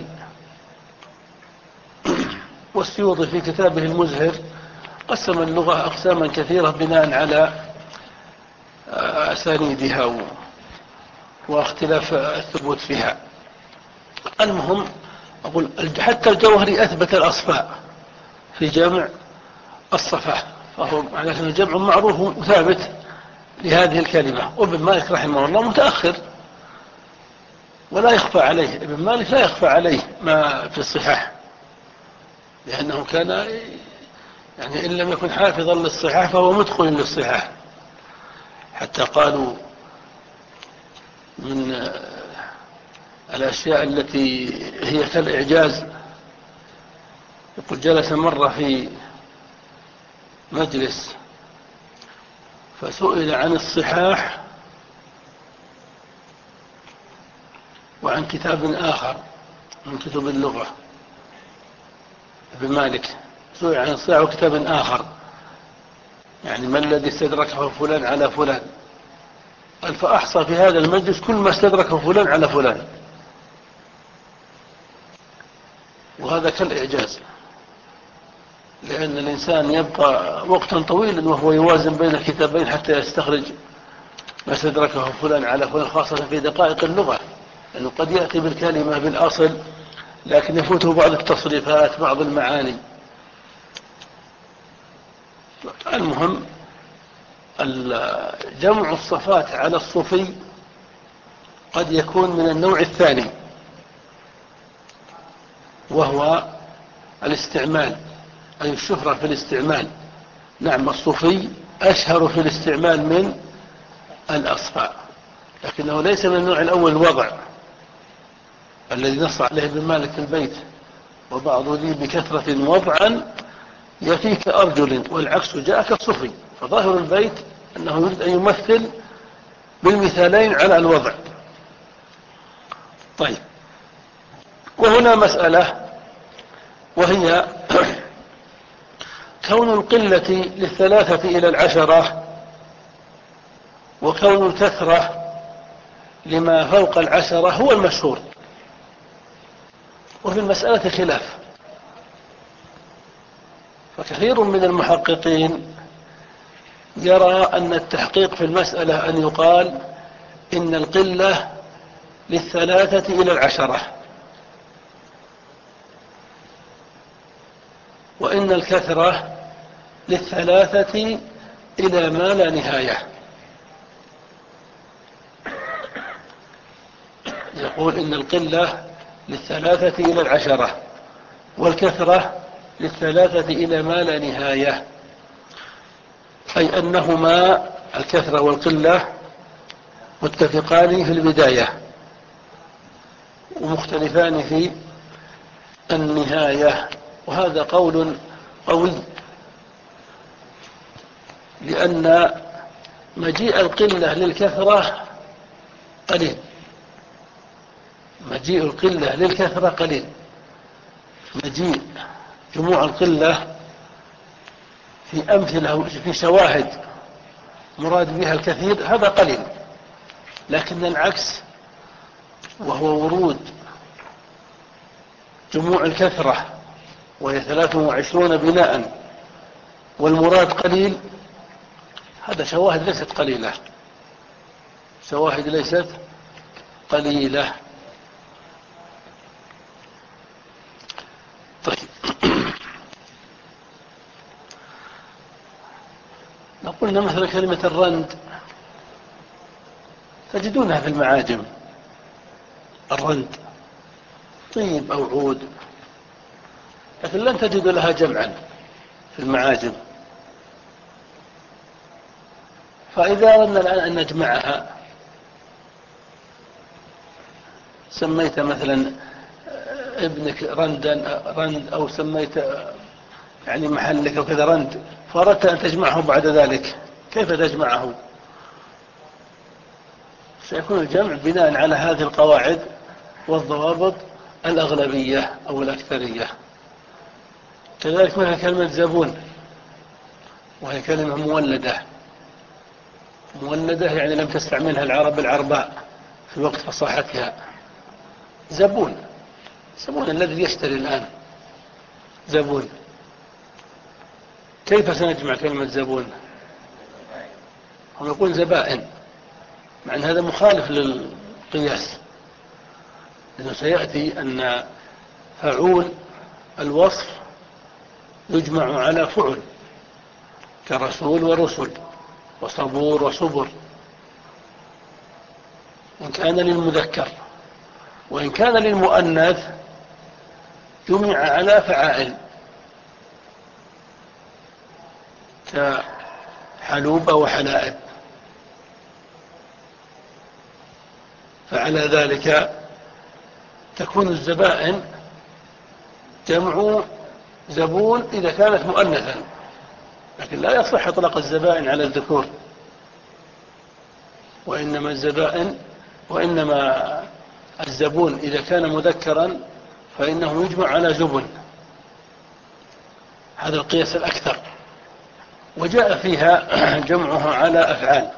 والسيوطي في كتابه المزهر قسم اللغة أقساما كثيرة بناء على أسانيدها واختلاف الثبوت فيها. المهم أقول حتى الجوهري أثبت الأصفاء في جمع الصفاء، فهو على أن الجمع معروف وثابت لهذه الكلمة. وابن مالك رحمه الله متأخر ولا يخفى عليه، ابن مالك لا يخفى عليه ما في الصحاح، لأنه كان يعني إن لم يكن حافظا للصحاح فهو متقن للصحاح. حتى قالوا من الأشياء التي هي كالإعجاز، يقول جلس مرة في مجلس فسئل عن الصحاح وعن كتاب آخر من كتب اللغة. ابن مالك سئل عن الصحاح وكتاب آخر، يعني ما الذي استدركه فلان على فلان؟ قال فأحصى في هذا المجلس كل ما استدركه فلان على فلان. وهذا كالإعجاز، لأن الإنسان يبقى وقتا طويلا وهو يوازن بين الكتابين حتى يستخرج ما استدركه فلان على فلان، خاصة في دقائق اللغة، لأنه قد يأتي بالكلمة بالأصل لكن يفوته بعض التصريفات، بعض المعاني. المهم جمع الصفات على الصفي قد يكون من النوع الثاني، وهو الاستعمال، أي الشهرة في الاستعمال. نعم، الصفي أشهر في الاستعمال من الأصفاء، لكنه ليس من النوع الأول الوضع الذي نص عليه ابن مالك في البيت: وبعض ذي بكثرة وضعا يفيك أرجل، والعكس جاء كالصفي. فظاهر البيت أنه يريد أن يمثل بالمثالين على الوضع. طيب، وهنا مسألة، وهي كون القلة للثلاثة إلى العشرة، وكون الكثرة لما فوق العشرة هو المشهور، وفي المسألة خلاف. فكثير من المحققين يرى أن التحقيق في المسألة أن يقال إن القلة للثلاثة إلى العشرة، وإن الكثرة للثلاثة إلى ما لا نهاية. يقول إن القلة للثلاثة إلى العشرة، والكثرة للثلاثة إلى ما لا نهاية، أي أنهما الكثرة والقلة متفقان في البداية ومختلفان في النهاية. وهذا قول قوي، لأن مجيء القلة للكثرة قليل، مجيء القلة للكثرة قليل. مجيء جموع القلة في أمثلة، في شواهد مراد بها الكثير، هذا قليل. لكن العكس، وهو ورود جموع الكثرة وهي ثلاثة وعشرون بناء والمراد قليل، هذا شواهد ليست قليلة، شواهد ليست قليلة. طيب، لو قلنا مثلا كلمة الرند تجدونها في المعاجم، الرند طيب أو عود، لكن لن تجد لها جمعا في المعاجم. فإذا أردنا الآن أن نجمعها، سميت مثلا ابنك رندا رند، أو سميت يعني محلك أو كذا رند، فأردت أن تجمعه بعد ذلك، كيف تجمعه؟ سيكون الجمع بناء على هذه القواعد والضوابط الأغلبية أو الأكثرية. كذلك مثل كلمة زبون، وهي كلمة مولدة، مولدة يعني لم تستعملها العرب العرباء في وقت فصاحتها. زبون، زبون الذي يشتري الآن، زبون. كيف سنجمع كلمة زبون؟ هم يقول زبائن، مع أن هذا مخالف للقياس، لأنه سيأتي أن فعول الوصف يجمع على فعل، كرسول ورسل وصبور وصبر، إن كان للمذكر. وإن كان للمؤنث جمع على فعائل، كحلوب وحلائب. فعلى ذلك تكون الزبائن جمع زبون إذا كانت مؤنثا، لكن لا يصح إطلاق الزبائن على الذكور، وإنما الزبائن وإنما الزبون إذا كان مذكرا فإنه يجمع على زبن. هذا القياس الأكثر. وجاء فيها جمعها على أفعال،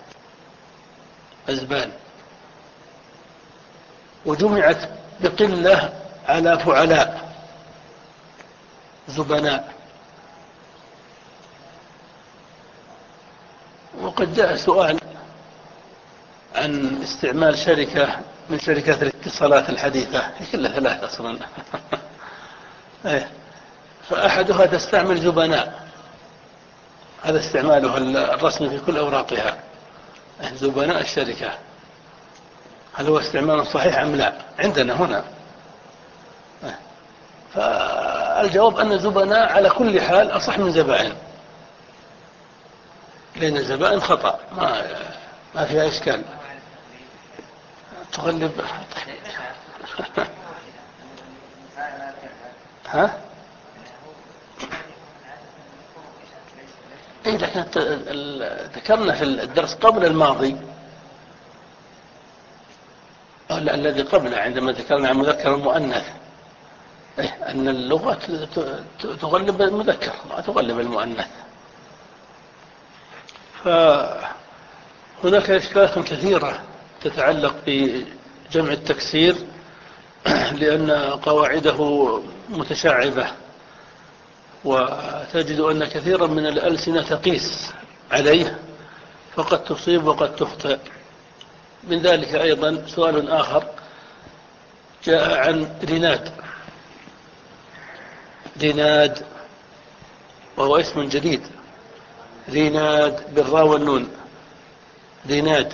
أزبان، وجمعت بقلة على فعلاء، زبناء. وقد جاء سؤال عن استعمال شركة من شركات الاتصالات الحديثة، هي كلها ثلاثة أصلا. فأحدها تستعمل زبناء، هذا استعمالها الرسمي في كل أوراقها، زبناء الشركة. هل هو استعمال صحيح أم لا عندنا هنا؟ فالجواب أن زبناء على كل حال أصح من زبائن، لأن الزبائن خطأ ما, ما فيها إشكال. تغلب ها؟ إيه، لكن ذكرنا في الدرس قبل الماضي الذي قبله عندما ذكرنا عن مذكر المؤنث إيه، أن اللغة تغلب المذكر ما تغلب المؤنث. فهناك إشكالات كثيرة تتعلق بجمع التكسير لأن قواعده متشعبة، وتجد أن كثيرا من الألسنة تقيس عليه فقد تصيب وقد تخطئ. من ذلك أيضا سؤال آخر جاء عن رناد. رناد وهو اسم جديد، رناد بالراء والنون، رناد،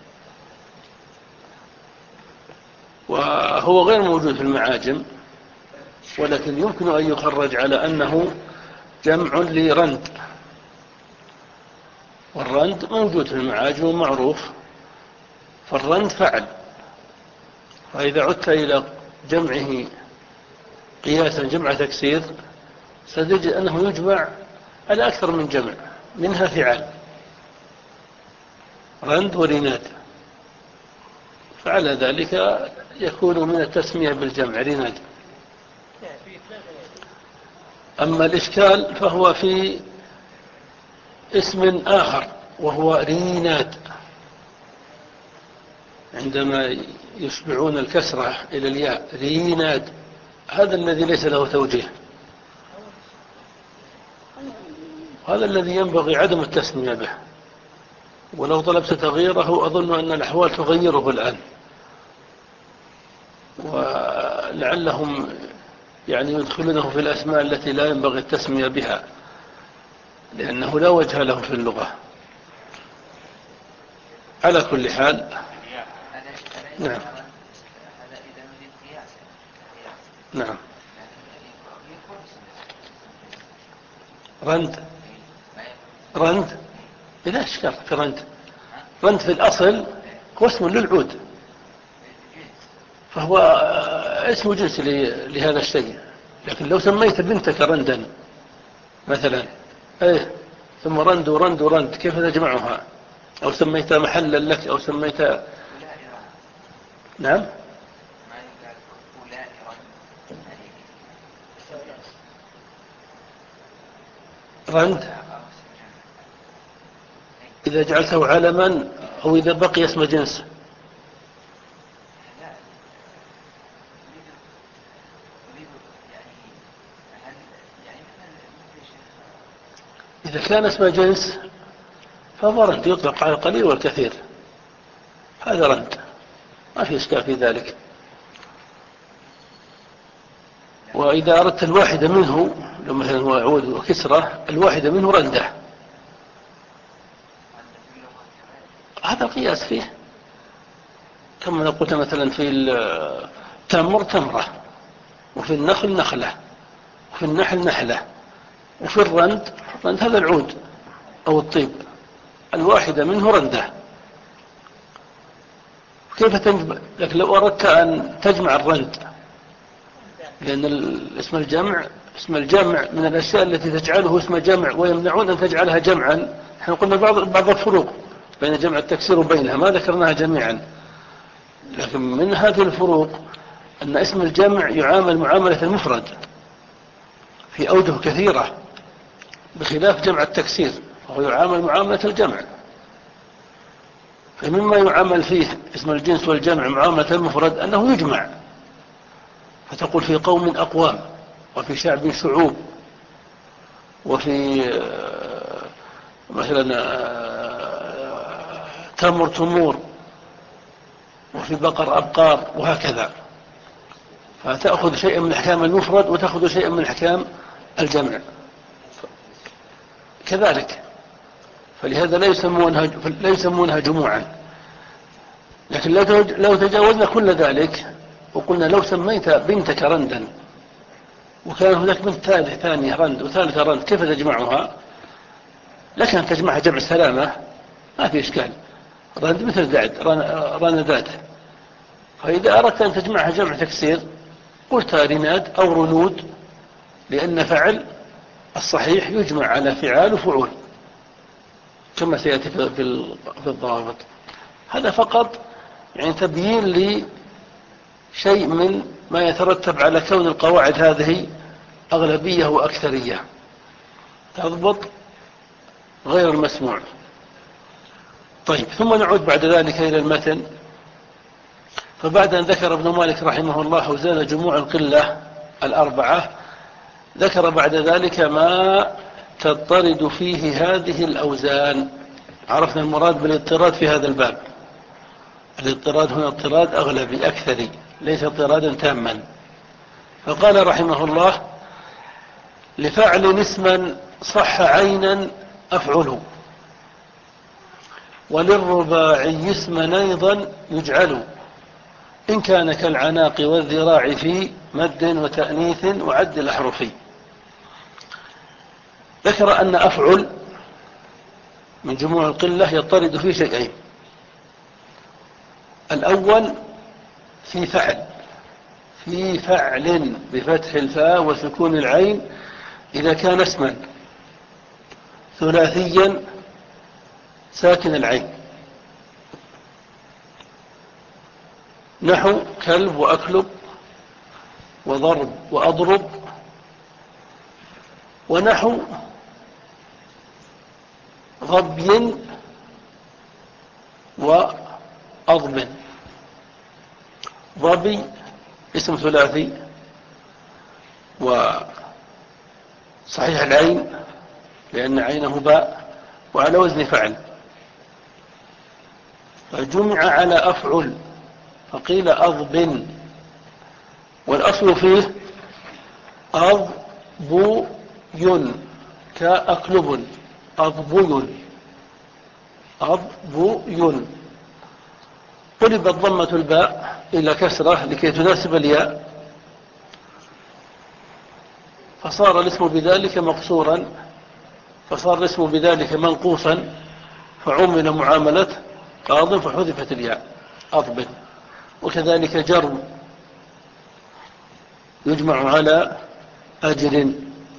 وهو غير موجود في المعاجم، ولكن يمكن أن يخرج على أنه جمع لرند، والرند موجود في المعاجم ومعروف، فالرند فعل. فإذا عدت إلى جمعه قياسا جمع تكسير ستجد أنه يجمع على أكثر من جمع، منها فعل، رند ورناد، فعلى ذلك يكون من التسمية بالجمع رناد. أما الإشكال فهو في اسم آخر وهو ريناد، عندما يشبعون الكسرة إلى الياء، ريناد، هذا الذي ليس له توجيه، هذا الذي ينبغي عدم التسمية به، ولو طلبت تغييره أظن أن الأحوال تغيره الآن، ولعلهم يعني يدخلونه في الأسماء التي لا ينبغي التسمية بها لأنه لا وجه له في اللغة. على كل حال نعم نعم رند رند بلا اشكال في رند. رند في الأصل هو اسم للعود، فهو اسم جنس لهذا الشيء. لكن لو سميت بنتك رندا مثلا ايه ثم رند ورند ورند كيف تجمعها؟ أو سميت محلا لك أو سميت نعم رند إذا جعلته علما أو إذا بقي اسم جنس. إذا كان اسم جنس فهو رند يطلق على القليل والكثير، هذا رند ما في إشكال في ذلك. وإذا أردت الواحدة منه لو مثلا هو عود وكسرة الواحدة منه رندة، هذا القياس فيه كما نقول مثلا في التمر تمرة، وفي النخل نخلة، وفي النحل نحلة، وفي الرند رند هذا العود أو الطيب، الواحدة منه رندة. كيف تجمع؟ لكن لو أردت أن تجمع الرند، لأن اسم الجمع اسم الجمع من الأشياء التي تجعله اسم جمع ويمنعون أن تجعلها جمعا. نحن قلنا بعض بعض الفروق بين جمع التكسير وبينها ما ذكرناها جميعا، لكن من هذه الفروق أن اسم الجمع يعامل معاملة المفرد في أوجه كثيرة بخلاف جمع التكسير، وهو يعامل معاملة الجمع. فمما يعامل فيه اسم الجنس والجمع معاملة المفرد أنه يجمع، فتقول في قوم أقوام وفي شعب شعوب وفي مثلا تمر تمور، وفي بقر أبقار، وهكذا. فتأخذ شيئا من أحكام المفرد وتأخذ شيئا من أحكام الجمع كذلك، فلهذا لا يسمونها, لا يسمونها جموعا. لكن لو تجاوزنا كل ذلك وقلنا لو سميت بنتك رندا وكان هناك بنت ثالث ثانية رند وثالثة رند، كيف تجمعها؟ لك أن تجمعها جمع سلامة، ما في إشكال. رند مثل زعد، رندات. فإذا أردت أن تجمعها جمع تكسير قلت رناد أو رنود، لأن فعل الصحيح يجمع على فعال وفعول كما سيأتي في الضوابط. هذا فقط يعني تبيين لشيء من ما يترتب على كون القواعد هذه أغلبية وأكثرية، تضبط غير المسموع. طيب، ثم نعود بعد ذلك إلى المتن. فبعد أن ذكر ابن مالك رحمه الله أوزان جموع القلة الأربعة، ذكر بعد ذلك ما تضطرد فيه هذه الأوزان. عرفنا المراد بالاضطراد في هذا الباب. الاضطراد هنا اضطراد أغلبي أكثري، ليس اضطرادا تاما. فقال رحمه الله: لفعل اسما صح عينا أفعل، وللرباعي اسما أيضا يجعل، إن كان كالعناق والذراع في مد وتأنيث وعد الأحرف. ذكر أن أفعل من جموع القلة يضطرد فيه شيئين. الأول في فعل، في فعل بفتح الفاء وسكون العين إذا كان اسما ثلاثيا ساكن العين، نحو كلب وأكلب وضرب وأضرب، ونحو ظبي وأضب. ظبي اسم ثلاثي وصحيح العين لأن عينه باء وعلى وزن فعل، فجمع على أفعل فقيل أضب، والأصل فيه أضبي كأكلب، أضبي أضبي. قلبت ضمة الباء إلى كسرة لكي تناسب الياء، فصار الاسم بذلك مقصورا، فصار الاسم بذلك منقوصا، فعمل معاملة قاض فحذفت الياء أضب. وكذلك جر يجمع على أجر.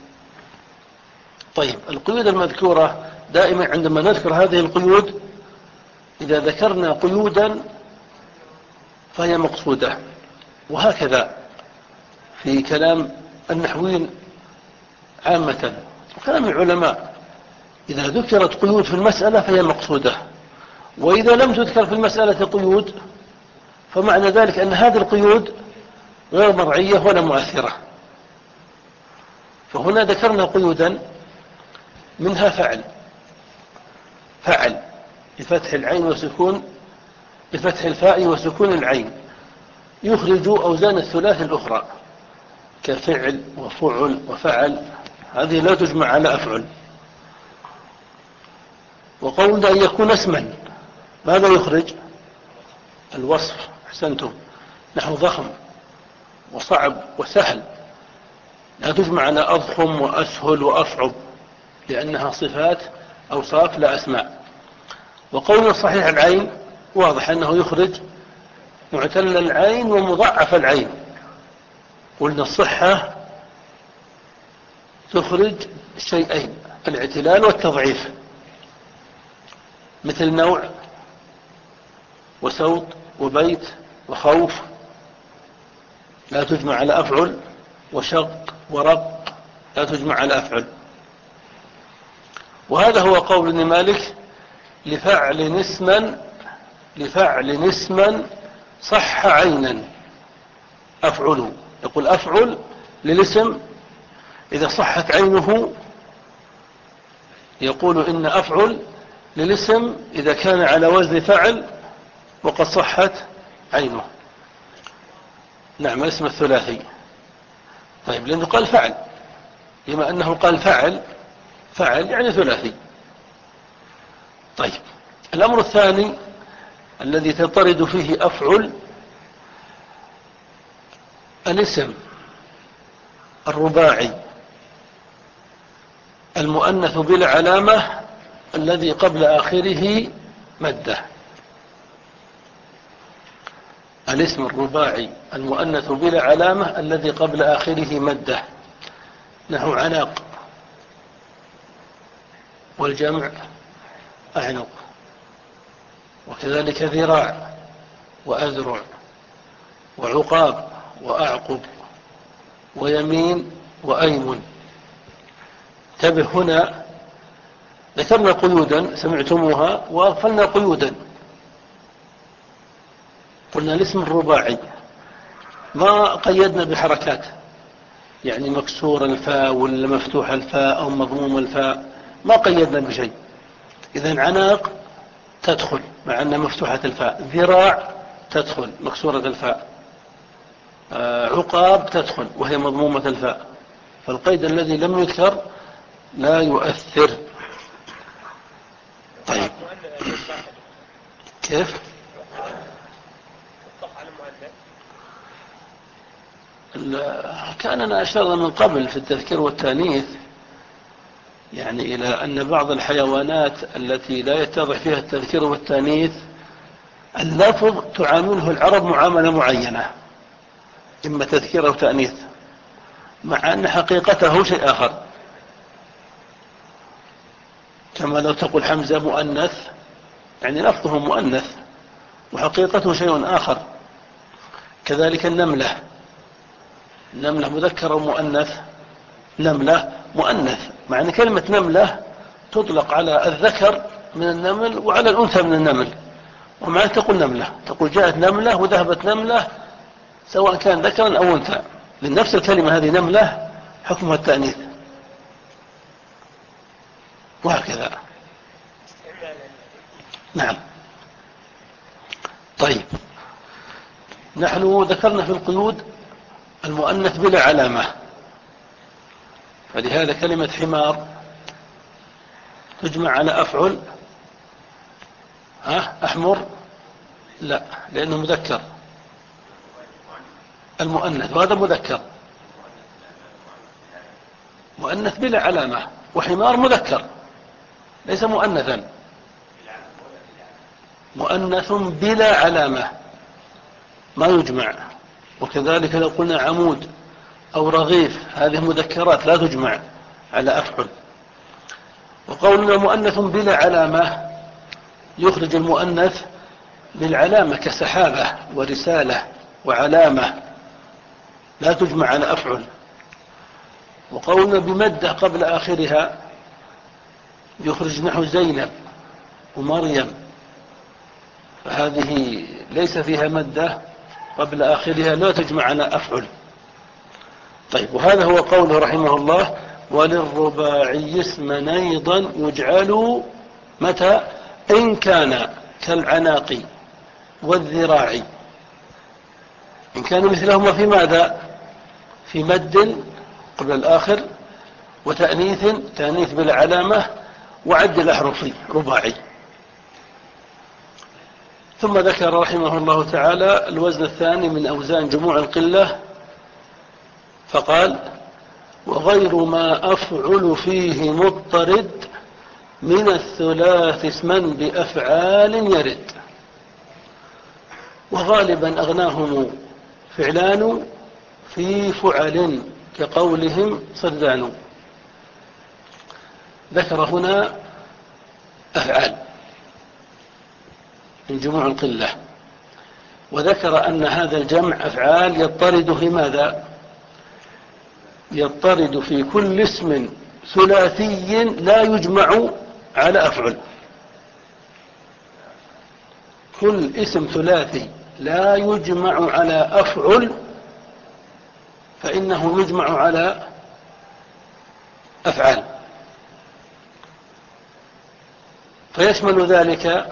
طيب، القيود المذكورة دائما عندما نذكر هذه القيود، إذا ذكرنا قيودا فهي مقصودة، وهكذا في كلام النحويين عامة وكلام العلماء، إذا ذكرت قيود في المسألة فهي مقصودة، وإذا لم تذكر في المسألة قيود فمعنى ذلك أن هذه القيود غير مرعية ولا مؤثرة. فهنا ذكرنا قيودا منها فعل، فعل بفتح العين وسكون بفتح الفاء وسكون العين يخرج أوزان الثلاث الأخرى كفعل وفعل وفعل، هذه لا تجمع على أفعل. وقولنا أن يكون اسما ماذا يخرج؟ الوصف، أحسنتم، نحو ضخم وصعب وسهل، لا تجمع على أضخم وأسهل وأصعب لأنها صفات أوصاف لا أسماء. وقولنا صحيح العين واضح أنه يخرج معتل العين ومضاعف العين. قلنا الصحة تخرج شيئين، الاعتلال والتضعيف، مثل نوع وسوط وبيت وخوف لا تجمع على أفعل، وشق ورق لا تجمع على أفعل. وهذا هو قول ابن مالك: لفعل اسما لفعل اسما صح عينا أفعل. يقول أفعل للاسم إذا صحت عينه يقول إن أفعل للاسم إذا كان على وزن فعل وقد صحت عينه. نعم، الاسم الثلاثي. طيب، لأنه قال فعل، بما أنه قال فعل، فعل يعني ثلاثي. طيب، الأمر الثاني الذي تطرد فيه أفعل الاسم الرباعي المؤنث بلا علامة الذي قبل آخره مدة. الاسم الرباعي المؤنث بلا علامة الذي قبل آخره مدة، نحو عناق، والجمع أعنق، وكذلك ذراع وأذرع وعقاب وأعقب ويمين وأيمن. انتبه، هنا ذكرنا قيودا سمعتموها وأغفلنا قيودا. قلنا الاسم الرباعي ما قيدنا بحركات، يعني مكسور الفاء ولا مفتوح الفاء أو مضموم الفاء، ما قيدنا بشيء. إذن عناق تدخل مع أنها مفتوحة الفاء، ذراع تدخل مكسورة الفاء، عقاب تدخل وهي مضمومة الفاء. فالقيد الذي لم يذكر لا يؤثر. طيب، كيف؟ كاننا أشرنا من قبل في التذكير والتانيث يعني إلى أن بعض الحيوانات التي لا يتضح فيها التذكير والتانيث اللفظ تعامله العرب معاملة معينة، إما تذكير أو تأنيث، مع أن حقيقته شيء آخر. كما لو تقول حمزة مؤنث، يعني لفظه مؤنث وحقيقته شيء آخر. كذلك النملة، النملة مذكر ومؤنث، نملة مؤنث، مع أن كلمة نملة تطلق على الذكر من النمل وعلى الأنثى من النمل، ومع أن تقول نملة، تقول جاءت نملة وذهبت نملة، سواء كان ذكرا أو أنثى، لنفس الكلمة هذه نملة حكمها التأنيث، وهكذا. نعم. طيب، نحن ذكرنا في القيود المؤنث بلا علامة، فلهذا كلمة حمار تجمع على أفعل. ها أحمر لا، لأنه مذكر المؤنث، وهذا مذكر مؤنث بلا علامة، وحمار مذكر ليس مؤنثا، مؤنث بلا علامة ما يجمع. وكذلك لو قلنا عمود أو رغيف، هذه مذكرات لا تجمع على أفعل. وقولنا مؤنث بلا علامة يخرج المؤنث بالعلامة كسحابة ورسالة وعلامة، لا تجمع على أفعل. وقولنا بمدة قبل آخرها يخرج نحو زينب ومريم، فهذه ليس فيها مدة قبل آخرها، لا تجمع على أفعل. طيب، وهذا هو قوله رحمه الله: وللرباعي اسما أيضا يجعل متى إن كان كالعناق والذراع، إن كان مثلهما في ماذا؟ في مد قبل الآخر، وتأنيث تأنيث بالعلامة، وعد الأحرف رباعي. ثم ذكر رحمه الله تعالى الوزن الثاني من أوزان جموع القلة، فقال: وغير ما أفعل فيه مضطرد من الثلاث اسما بأفعال يرد. وغالبا أغناهم فعلان في فعل كقولهم صدان. ذكر هنا أفعال من جموع القلة، وذكر أن هذا الجمع أفعال يضطرد في ماذا؟ يضطرد في كل اسم ثلاثي لا يجمع على أفعل. كل اسم ثلاثي لا يجمع على أفعل فإنه يجمع على أفعال. فيشمل ذلك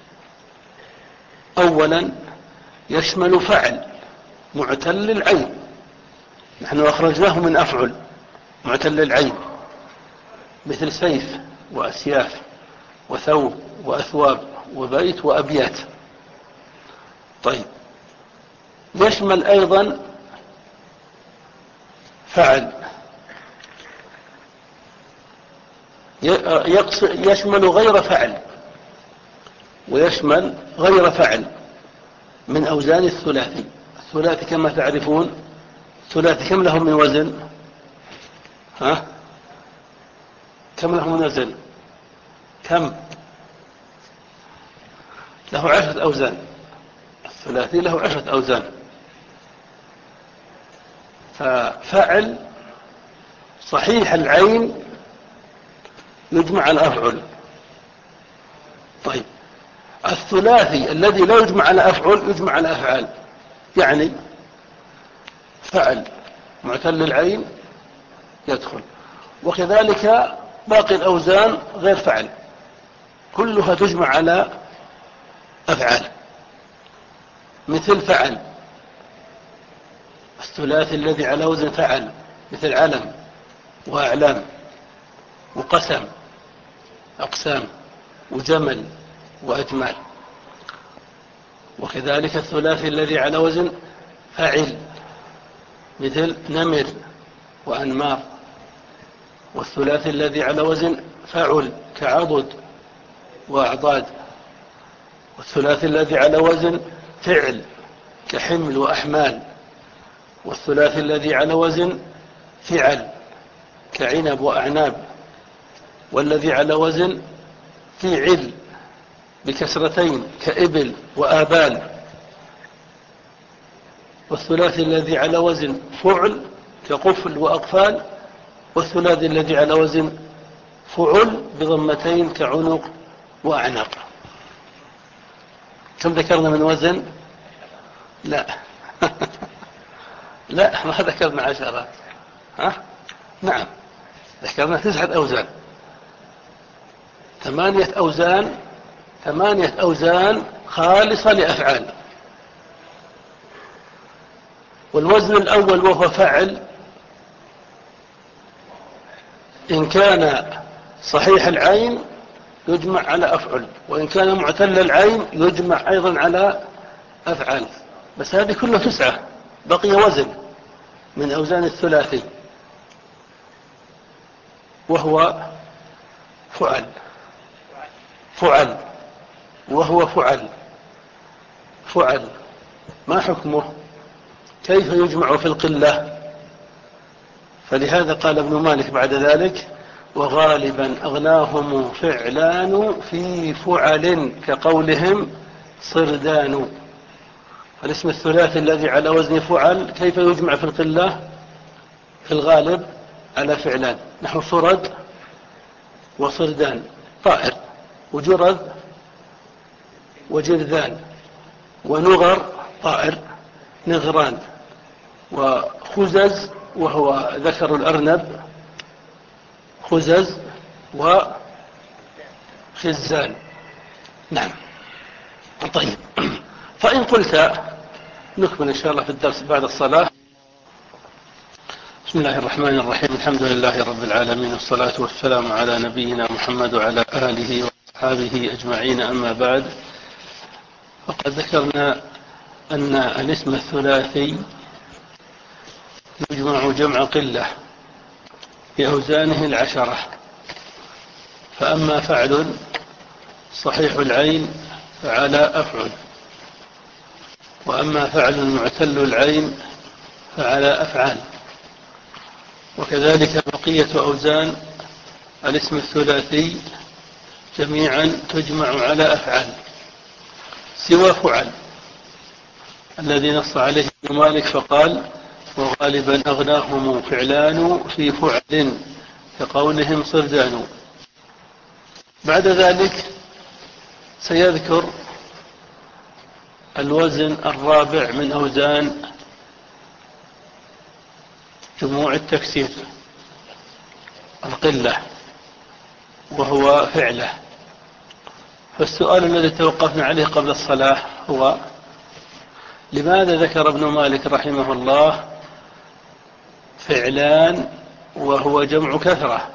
أولا يشمل فعل معتل العين، نحن أخرجناه من أفعل معتل العين، مثل سيف وأسياف وثوب وأثواب وبيت وأبيات. طيب، يشمل أيضا فعل يشمل غير فعل، ويشمل غير فعل من أوزان الثلاثي. الثلاثي كما تعرفون، الثلاثي كم له من وزن؟ ها؟ كم له من وزن؟ كم؟ له عشرة أوزان. الثلاثي له عشرة أوزان. ففعل صحيح العين يجمع على أفعل. طيب، الثلاثي الذي لا يجمع على أفعل يجمع على أفعال، يعني فعل معتل العين يدخل، وكذلك باقي الأوزان غير فعل كلها تجمع على أفعال. مثل فعل الثلاثي الذي على وزن فعل، مثل علم وأعلام وقسم أقسام وجمل وأجمال. وكذلك الثلاثي الذي على وزن فاعل، مثل نمر وأنمار. والثلاثي الذي على وزن فاعل كعضد وأعضاد. والثلاثي الذي على وزن فعل كحمل وأحمال. والثلاثي الذي على وزن فعل كعنب وأعناب. والذي على وزن فعل بكسرتين كإبل وآبال. والثلاثي الذي على وزن فعل كقفل وأقفال. والثلاثي الذي على وزن فعل بضمتين كعنق وأعناق. كم ذكرنا من وزن؟ لا لا، ما ذكرنا عشرة. ها؟ نعم، ذكرنا تسعة أوزان، ثمانية أوزان ثمانية أوزان خالصة لأفعال. والوزن الأول وهو فعل إن كان صحيح العين يجمع على أفعل، وإن كان معتل العين يجمع أيضا على أفعال. بس هذه كلها تسعة، بقي وزن من أوزان الثلاثي وهو فعل فعل وهو فعل فعل ما حكمه؟ كيف يجمع في القلة؟ فلهذا قال ابن مالك بعد ذلك: وغالبا أغناهم فعلان في فعل كقولهم صردان. الاسم الثلاثي الذي على وزن فعل كيف يجمع في القلة؟ في الغالب على فعلان، نحو صرد وصردان طائر، وجرذ وجرذان، ونغر طائر نغران، وخزز وهو ذكر الأرنب خزز وخزان. نعم. طيب، فإن قلت نكمل إن شاء الله في الدرس بعد الصلاة. بسم الله الرحمن الرحيم، الحمد لله رب العالمين، والصلاة والسلام على نبينا محمد وعلى آله وأصحابه أجمعين، أما بعد. فقد ذكرنا أن الاسم الثلاثي يجمع جمع قلة بأوزانه العشرة. فأما فعل صحيح العين فعلى أفعل، وأما فعل معتل العين فعلى أفعال. وكذلك بقية أوزان الاسم الثلاثي جميعا تجمع على أفعال سوى فعل الذي نص عليه ابن مالك فقال: وغالبا أغناهم فعلان في فعل كقولهم صردان. بعد ذلك سيذكر الوزن الرابع من أوزان جموع التكسير القلة، وهو فعله. فالسؤال الذي توقفنا عليه قبل الصلاة هو: لماذا ذكر ابن مالك رحمه الله فعلان وهو جمع كثرة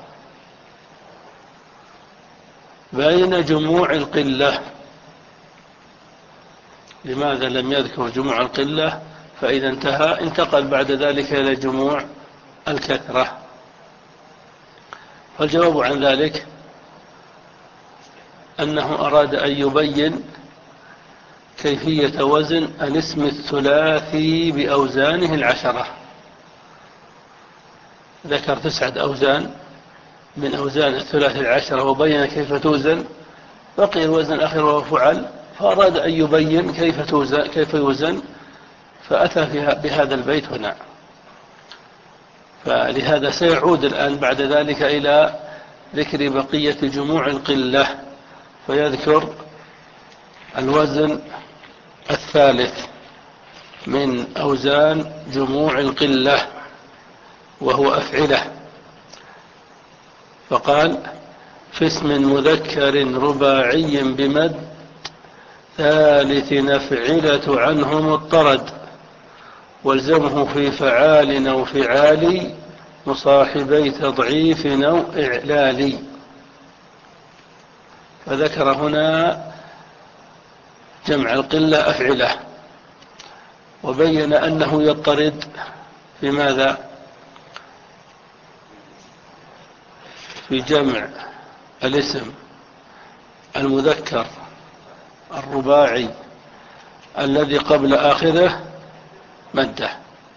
بين جموع القلة؟ لماذا لم يذكر جموع القلة فإذا انتهى انتقل بعد ذلك إلى جموع الكثرة؟ فالجواب عن ذلك أنه أراد أن يبين كيفية وزن الاسم الثلاثي بأوزانه العشرة. ذكر تسعة أوزان من أوزان الثلاثي العشرة وبين كيف توزن، بقي الوزن الأخير وهو فعل، فأراد أن يبين كيف توزن كيف يوزن فأتى بهذا البيت هنا. فلهذا سيعود الآن بعد ذلك إلى ذكر بقية جموع القلة، فيذكر الوزن الثالث من أوزان جموع القلة وهو أفعلة. فقال: في اسم مذكر رباعي بمد ثالث نفعلة عنه مضطرد، والزمه في فعال أو فعالي مصاحبي تضعيف أو إعلالي. فذكر هنا جمع القلة أفعلة، وبين أنه يضطرد في ماذا؟ في جمع الاسم المذكر الرباعي الذي قبل آخره مده.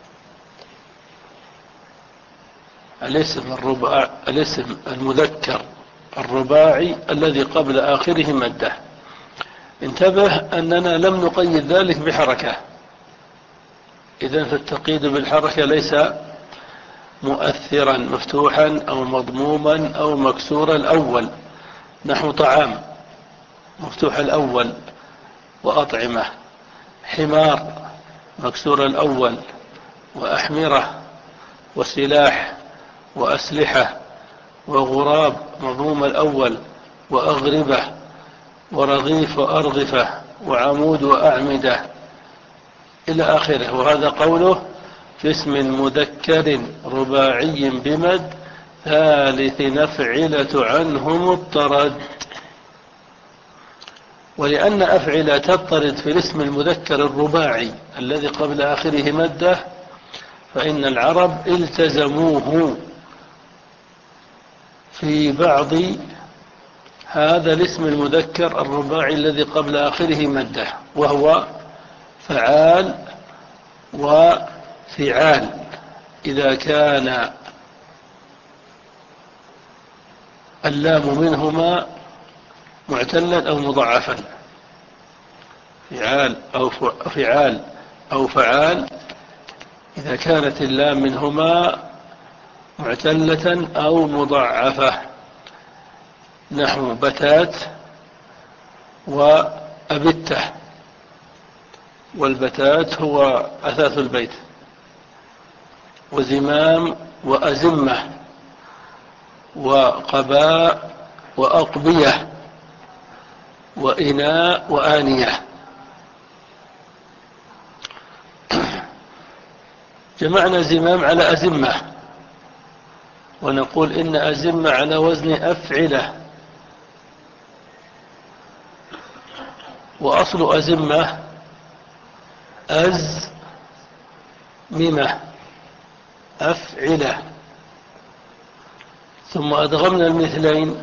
الاسم الرباع الاسم المذكر الرباعي الذي قبل آخره مده. انتبه أننا لم نقيد ذلك بحركة، إذن فالتقييد بالحركة ليس مؤثرا مفتوحا أو مضموما أو مكسور الأول، نحو طعام مفتوح الأول وأطعمة، حمار مكسور الأول، وأحمرة وسلاح وأسلحة، وغراب مضموم الأول، وأغربة ورغيف وأرغفة وعمود وأعمدة إلى آخره. وهذا قوله في اسم مذكر رباعي بمد ثالث نفعلة عنه مضطرد. ولأن أفعلة تضطرد في الاسم المذكر الرباعي الذي قبل آخره مده، فإن العرب التزموه في بعض هذا الاسم المذكر الرباعي الذي قبل آخره مده، وهو فعال وفعال إذا كان اللام منهما معتلا أو مضاعفا. فعال أو فعال أو فعال إذا كانت اللام منهما معتلة أو مضاعفة، نحو بتات وأبته. والبتات هو أثاث البيت، وزمام وأزمة وقباء وأقبية وإناء وآنية. جمعنا زمام على أزمة، ونقول إن أزمة على وزن أفعلة، وأصل أزمة أز ممة أفعلة، ثم أدغمنا المثلين،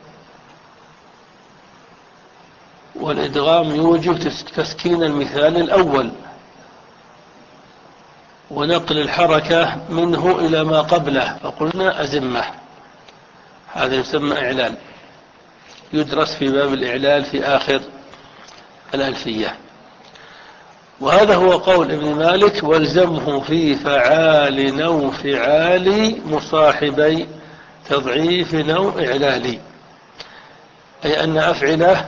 والإدغام يوجب تسكين المثال الأول ونقل الحركة منه إلى ما قبله، فقلنا أزمة. هذا يسمى إعلال، يدرس في باب الإعلال في آخر الألفية. وهذا هو قول ابن مالك: والزمه في فعال أو فعال مصاحبي تضعيف أو إعلال. أي أن أفعله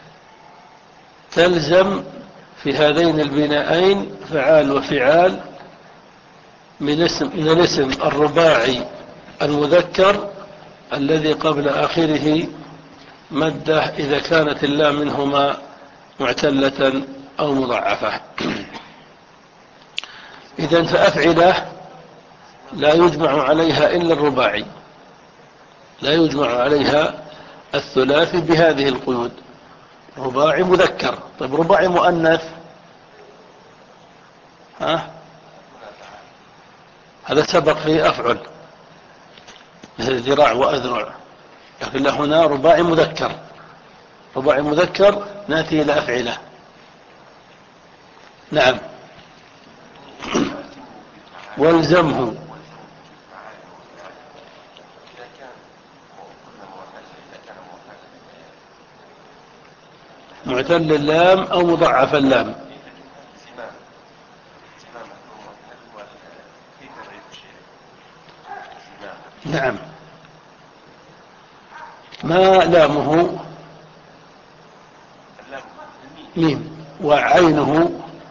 تلزم في هذين البنائين فعال وفعال من اسم من الاسم الرباعي المذكر الذي قبل آخره مادة إذا كانت اللام منهما معتلة أو مضعفة. إذن فأفعلة لا يجمع عليها إلا الرباعي، لا يجمع عليها الثلاثي بهذه القيود. رباعي مذكر. طيب رباعي مؤنث، ها هذا سبق في أفعل مثل ذراع وأذرع، لكن هنا رباعي مذكر. رباعي مذكر نأتي إلى أفعلة. نعم. والزمه معتل اللام أو مضعف اللام. نعم. ما لامه ميم وعينه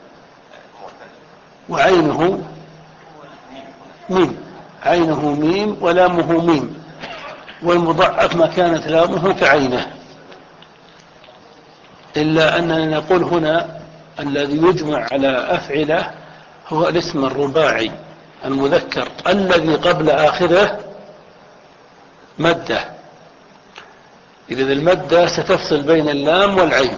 وعينه ميم، عينه ميم ولامه ميم، والمضعف ما كانت لامه كعينه. إلا أننا نقول هنا الذي يجمع على أفعلة هو الاسم الرباعي المذكر الذي قبل آخره مادة. إذا المادة ستفصل بين اللام والعين،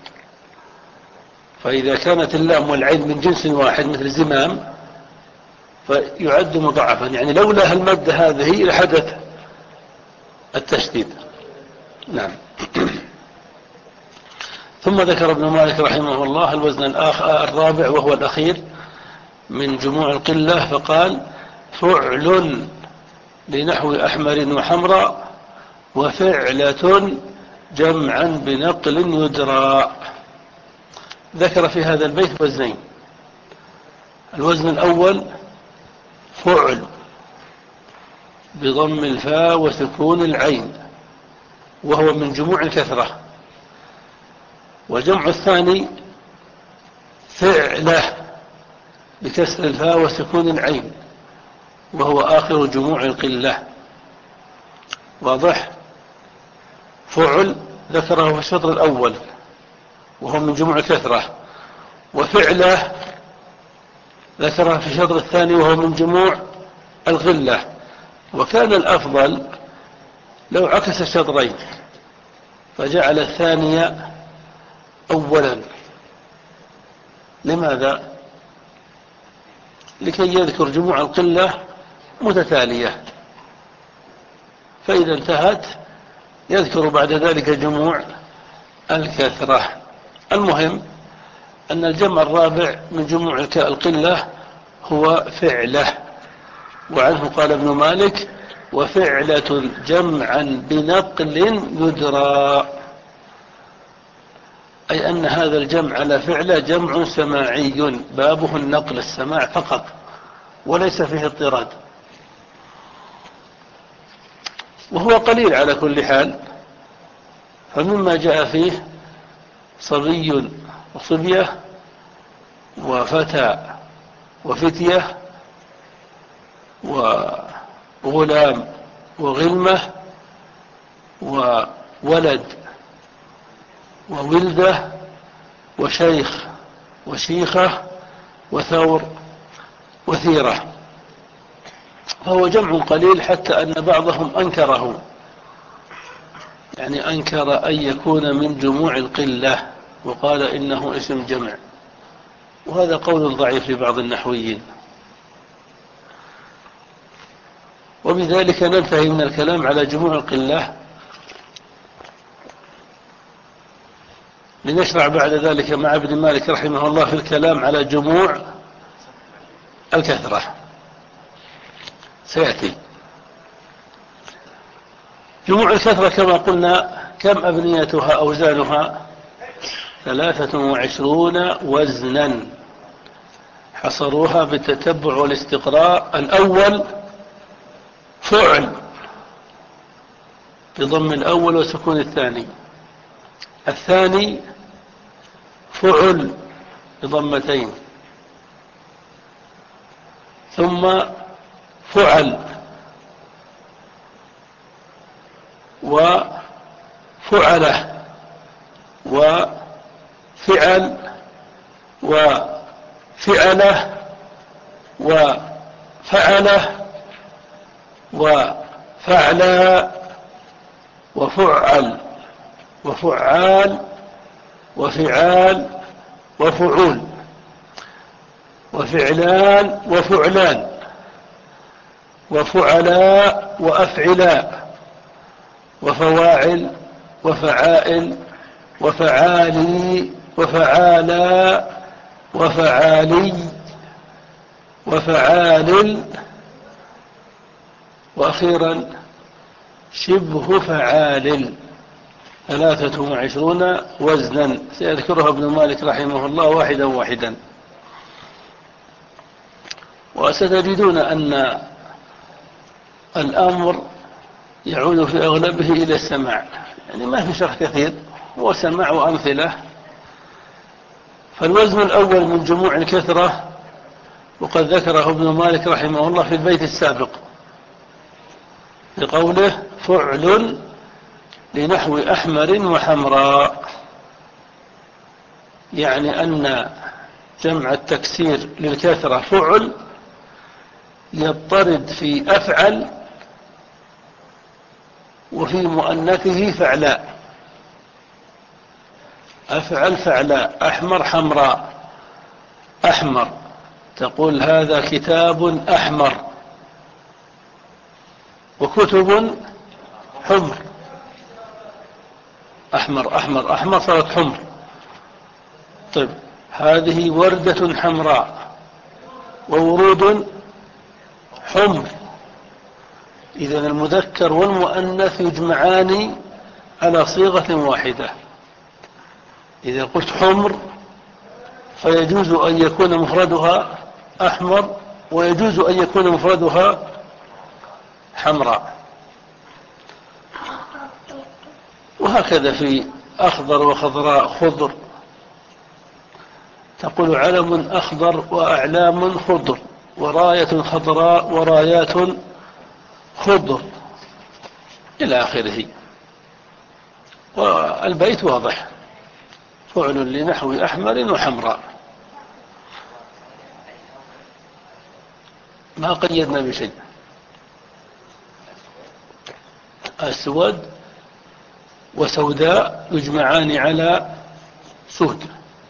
فإذا كانت اللام والعين من جنس واحد مثل زمام فيعد مضاعفا، يعني لولا المادة هذه لحدث التشديد. نعم. ثم ذكر ابن مالك رحمه الله الوزن الآخر الرابع وهو الأخير من جموع القلة، فقال فعل لنحو أحمر وحمراء وفعلة جمعا بنقل يدرى. ذكر في هذا البيت وزنين. الوزن الأول فعل بضم الفاء وسكون العين وهو من جموع الكثرة، وجمع الثاني فعله بكسر الفاء وسكون العين وهو آخر جموع القلة. واضح؟ فعل ذكره في الشطر الأول وهو من جموع الكثرة، وفعله ذكره في الشطر الثاني وهو من جموع القلة. وكان الأفضل لو عكس الشطرين فجعل الثانية أولا. لماذا؟ لكي يذكر جموع القلة متتالية، فإذا انتهت يذكر بعد ذلك جموع الكثرة. المهم أن الجمع الرابع من جموع القلة هو فعله، وعنه قال ابن مالك وفعلة جمعا بنقل يدرى، أي أن هذا الجمع على فعله جمع سماعي بابه النقل السماع فقط وليس فيه اضطراد، وهو قليل على كل حال. فمما جاء فيه صبي وصبية وفتى وفتية وغلام وغلمة وولد وولدة وشيخ وشيخة وثور وثيرة، فهو جمع قليل حتى أن بعضهم أنكره، يعني أنكر أن يكون من جموع القلة وقال إنه اسم جمع، وهذا قول ضعيف لبعض النحويين. وبذلك ننتهي من الكلام على جموع القلة، لنشرع بعد ذلك مع ابن مالك رحمه الله في الكلام على جموع الكثرة. سيأتي جموع الكثرة كما قلنا كم أبنيتها أوزانها؟ ثلاثة وعشرون وزنا حصروها بالتتبع والاستقراء. الأول فعل بضم الأول وسكون الثاني، الثاني فعل بضمتين، ثم فعل وفعله وفعل وفعله وفعله وفعلا وفعل وفعال وفعال وفعول وفعلان وفعلان وفعلاء وأفعلاء وفواعل وفعائل وفعالي وفعالا وفعالي وفعال وأخيرا شبه فعال، ثلاثة وعشرون وزنا سيذكرها ابن مالك رحمه الله واحدا واحدا. وستجدون أن الأمر يعود في أغلبه إلى السماع، يعني ما في شرح كثير، هو سماع وأمثلة. فالوزن الأول من جموع الكثرة وقد ذكره ابن مالك رحمه الله في البيت السابق بقوله فعل لنحو أحمر وحمراء، يعني أن جمع التكسير للكثرة فعل يضطرد في أفعل وفي مؤنثه فعلاء، أفعل فعلاء، أحمر حمراء. أحمر تقول هذا كتاب أحمر، وكتب حمر، أحمر أحمر أحمر صارت حمر. طيب هذه وردة حمراء وورود حمر. إذا المذكر والمؤنث يجمعان على صيغة واحدة. إذا قلت حمر فيجوز أن يكون مفردها أحمر ويجوز أن يكون مفردها حمراء، وهكذا في أخضر وخضراء خضر، تقول علم أخضر وأعلام خضر، وراية خضراء ورايات خضر إلى آخره. والبيت واضح، فعل لنحو أحمر وحمراء، ما قيدنا بشيء. أسود وسوداء يجمعان على سود،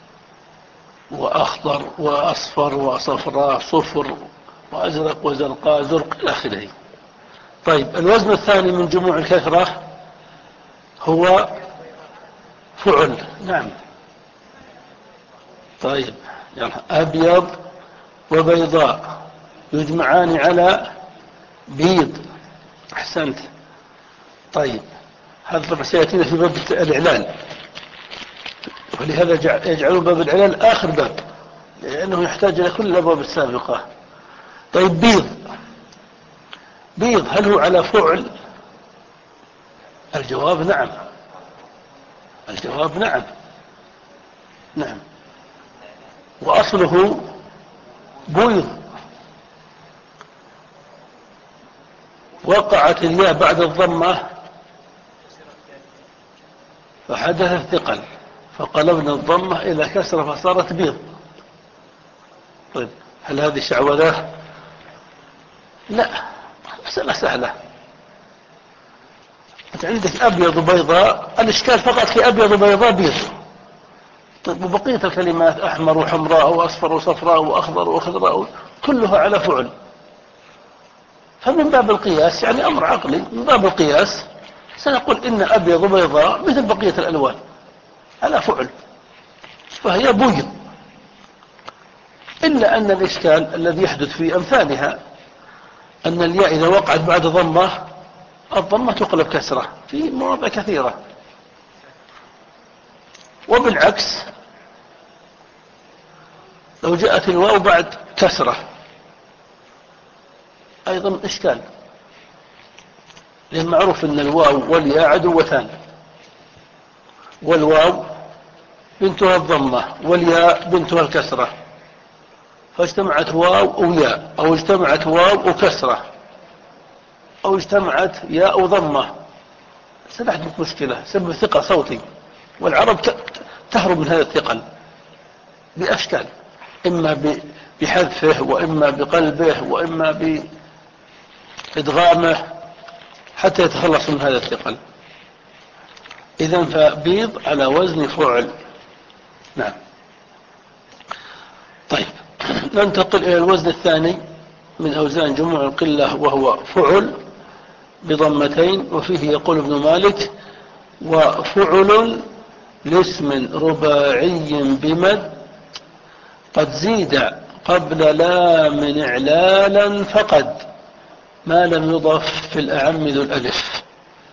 وأخضر وأصفر وصفراء صفر، وأزرق وزرقاء زرق إلى آخره. طيب الوزن الثاني من جموع الكثرة هو فعل. نعم. طيب يلا. أبيض وبيضاء يجمعان على بيض. أحسنت. طيب هذا سيأتينا في باب الإعلان، ولهذا يجعلوا باب العلل آخر باب لأنه يحتاج إلى كل الأبواب السابقة. طيب بيض، بيض هل هو على فعل؟ الجواب نعم، الجواب نعم نعم. وأصله بيض، وقعت الياء بعد الضمة فحدث الثقل فقلبنا الضمة إلى كسرة فصارت بيض. طيب هل هذه شعوذة؟ لا، مسألة سهلة. أنت عندك أبيض وبيضاء، الإشكال فقط في أبيض وبيضاء بيض. طيب وبقية الكلمات أحمر وحمراء وأصفر وصفراء وأخضر وخضراء كلها على فعل. فمن باب القياس، يعني أمر عقلي، من باب القياس سنقول إن أبيض وبيضاء مثل بقية الألوان على فعل، فهي بيض. إلا أن الإشكال الذي يحدث في أمثالها أن الياء إذا وقعت بعد ضمة الضمة تقلب كسرة في مواضع كثيرة، وبالعكس لو جاءت الواو بعد كسرة أيضا إشكال، لأن معروف أن الواو والياء عدوتان، والواو بنتها الضمة والياء بنتها الكسرة، فاجتمعت واو وياء، أو اجتمعت واو وكسرة، أو اجتمعت ياء وضمة، سنحدث مشكلة سبب ثقل صوتي، والعرب تهرب من هذا الثقل بأشكال، إما بحذفه وإما بقلبه وإما بإدغامه حتى يتخلص من هذا الثقل. إذن فبيض على وزن فعل. نعم. طيب ننتقل إلى الوزن الثاني من أوزان جموع القلة وهو فعل بضمتين، وفيه يقول ابن مالك: وفعل لاسم رباعي بمد قد زيد قبل لام إعلالا فقد ما لم يضف في الأعم ذو الألف.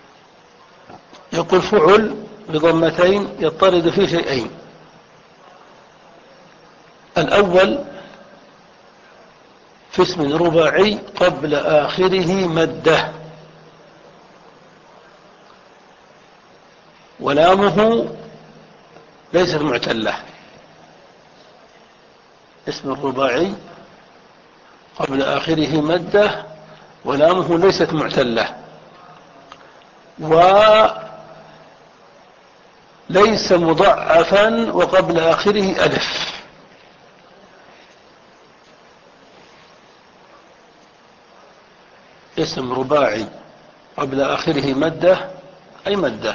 يقول فعل بضمتين يضطرد فيه شيئين: الأول في اسم رباعي قبل آخره مده، ولامه ليست معتلة. اسم الرباعي قبل آخره مده ولامه ليست معتلة، وليس مضعفا وقبل آخره ألف. اسم رباعي قبل آخره مده أي مده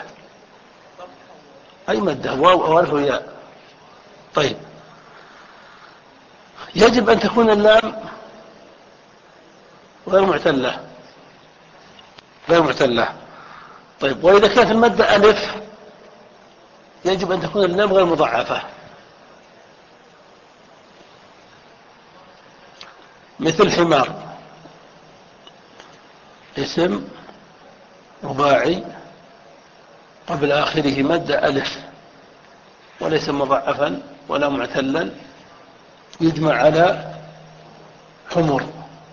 أي مده واو أو ألف وياء. طيب يجب أن تكون اللام غير معتلة غير معتلة. طيب وإذا كانت المادة ألف يجب أن تكون اللام غير مضاعفة، مثل حمار، اسم رباعي قبل آخره مادة ألف وليس مضاعفا ولا معتلا، يجمع على حمر.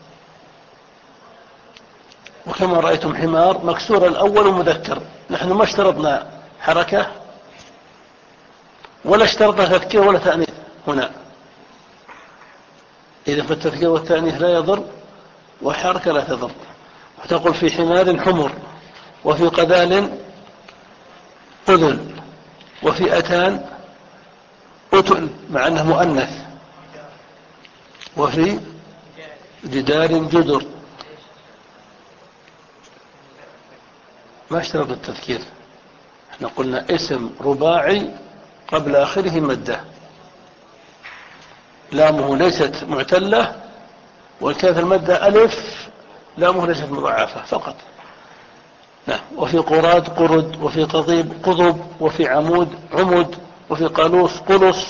وكما رأيتم حمار مكسور الأول ومذكر، نحن ما اشترطنا حركة ولا اشترطنا تذكير ولا تأنيث هنا. إذا فالتذكير والتأنيث لا يضر والحركة لا تضر. وتقول في حمار حمر، وفي قذال أذن، وفي أتان أتن مع أنه مؤنث، وفي جدار جدر. ما اشترط التذكير، احنا قلنا اسم رباعي قبل آخره مده، لامه ليست معتلة، وكانت المادة ألف لامه ليست مضاعفة فقط. نعم. وفي قراد قرد، وفي قضيب قضب، وفي عمود عمد، وفي قالوس قلص.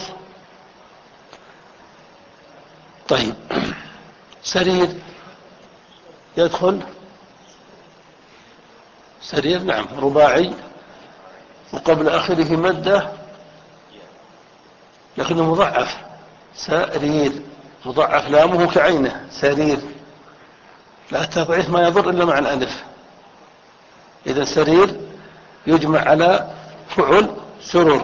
طيب سرير يدخل سرير، نعم رباعي وقبل آخره مده لكنه مضعف، سرير مضعف لامه كعينه سرير، لا التضعيف ما يضر إلا مع الألف. إذا سرير يجمع على فعل سرر،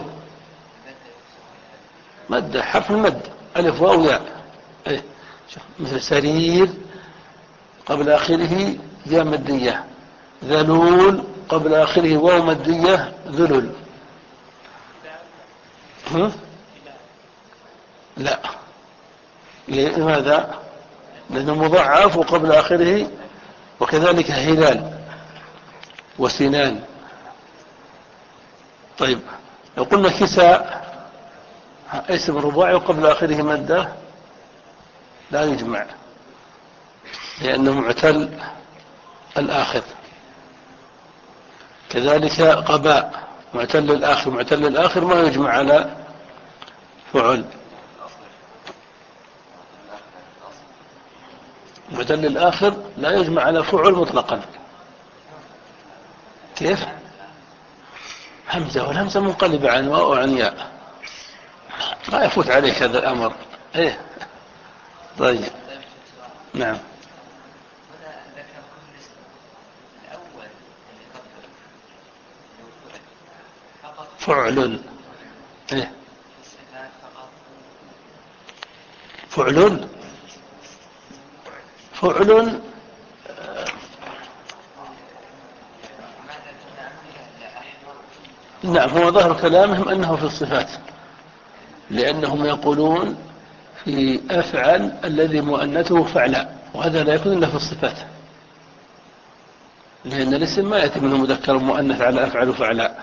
مد حرف المد ألف واو ياء. إيه؟ مثل سرير قبل آخره ياء مدية، ذلول قبل آخره واو مدية ذلل. لا، لماذا؟ لأنه مضاعف وقبل آخره، وكذلك هلال وسنان. طيب لو قلنا كساء اسم رباعي وقبل آخره مده لا يجمع لأنه معتل الآخر. كذلك قباء معتل الآخر، معتل الآخر ما يجمع على فعل. معتل الآخر لا يجمع على فعل مطلقا. كيف؟ همزة، والهمزة منقلبة عن واو وعن ياء، لا يفوت عليك هذا الأمر. ايه طيب نعم. فعل ايه فعل فعل نعم، هو ظاهر كلامهم أنه في الصفات، لأنهم يقولون في أفعل الذي مؤنثه فعلاء، وهذا لا يكون إلا في الصفات، لأن الاسم ما يأتي منه مذكر مؤنث على أفعل فعلاء.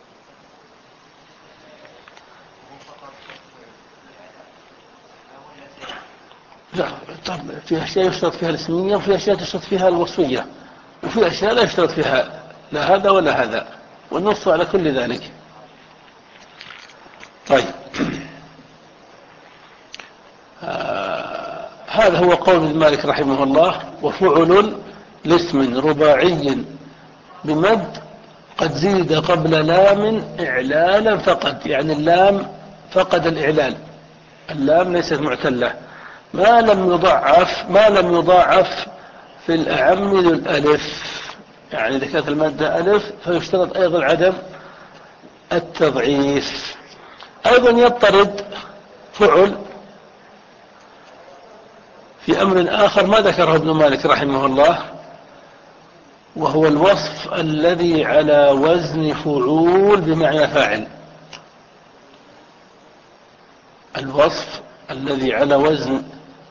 لا، طب في أشياء يشترط فيها الاسمية، وفي أشياء تشترط فيها الوصفية، وفي أشياء لا يشترط فيها لا هذا ولا هذا، والنص على كل ذلك. طيب، آه هذا هو قول ابن مالك رحمه الله. وفعل لاسم رباعي بمد قد زيد قبل لام إعلالا فقد، يعني اللام فقد الإعلال، اللام ليست معتلة، ما لم يضعف ما لم يضاعف في الأعم للألف، يعني إذا كانت المادة ألف فيشترط أيضا عدم التضعيف. أيضا يضطرد فعل في أمر آخر ما ذكره ابن مالك رحمه الله، وهو الوصف الذي على وزن فعول بمعنى فاعل. الوصف الذي على وزن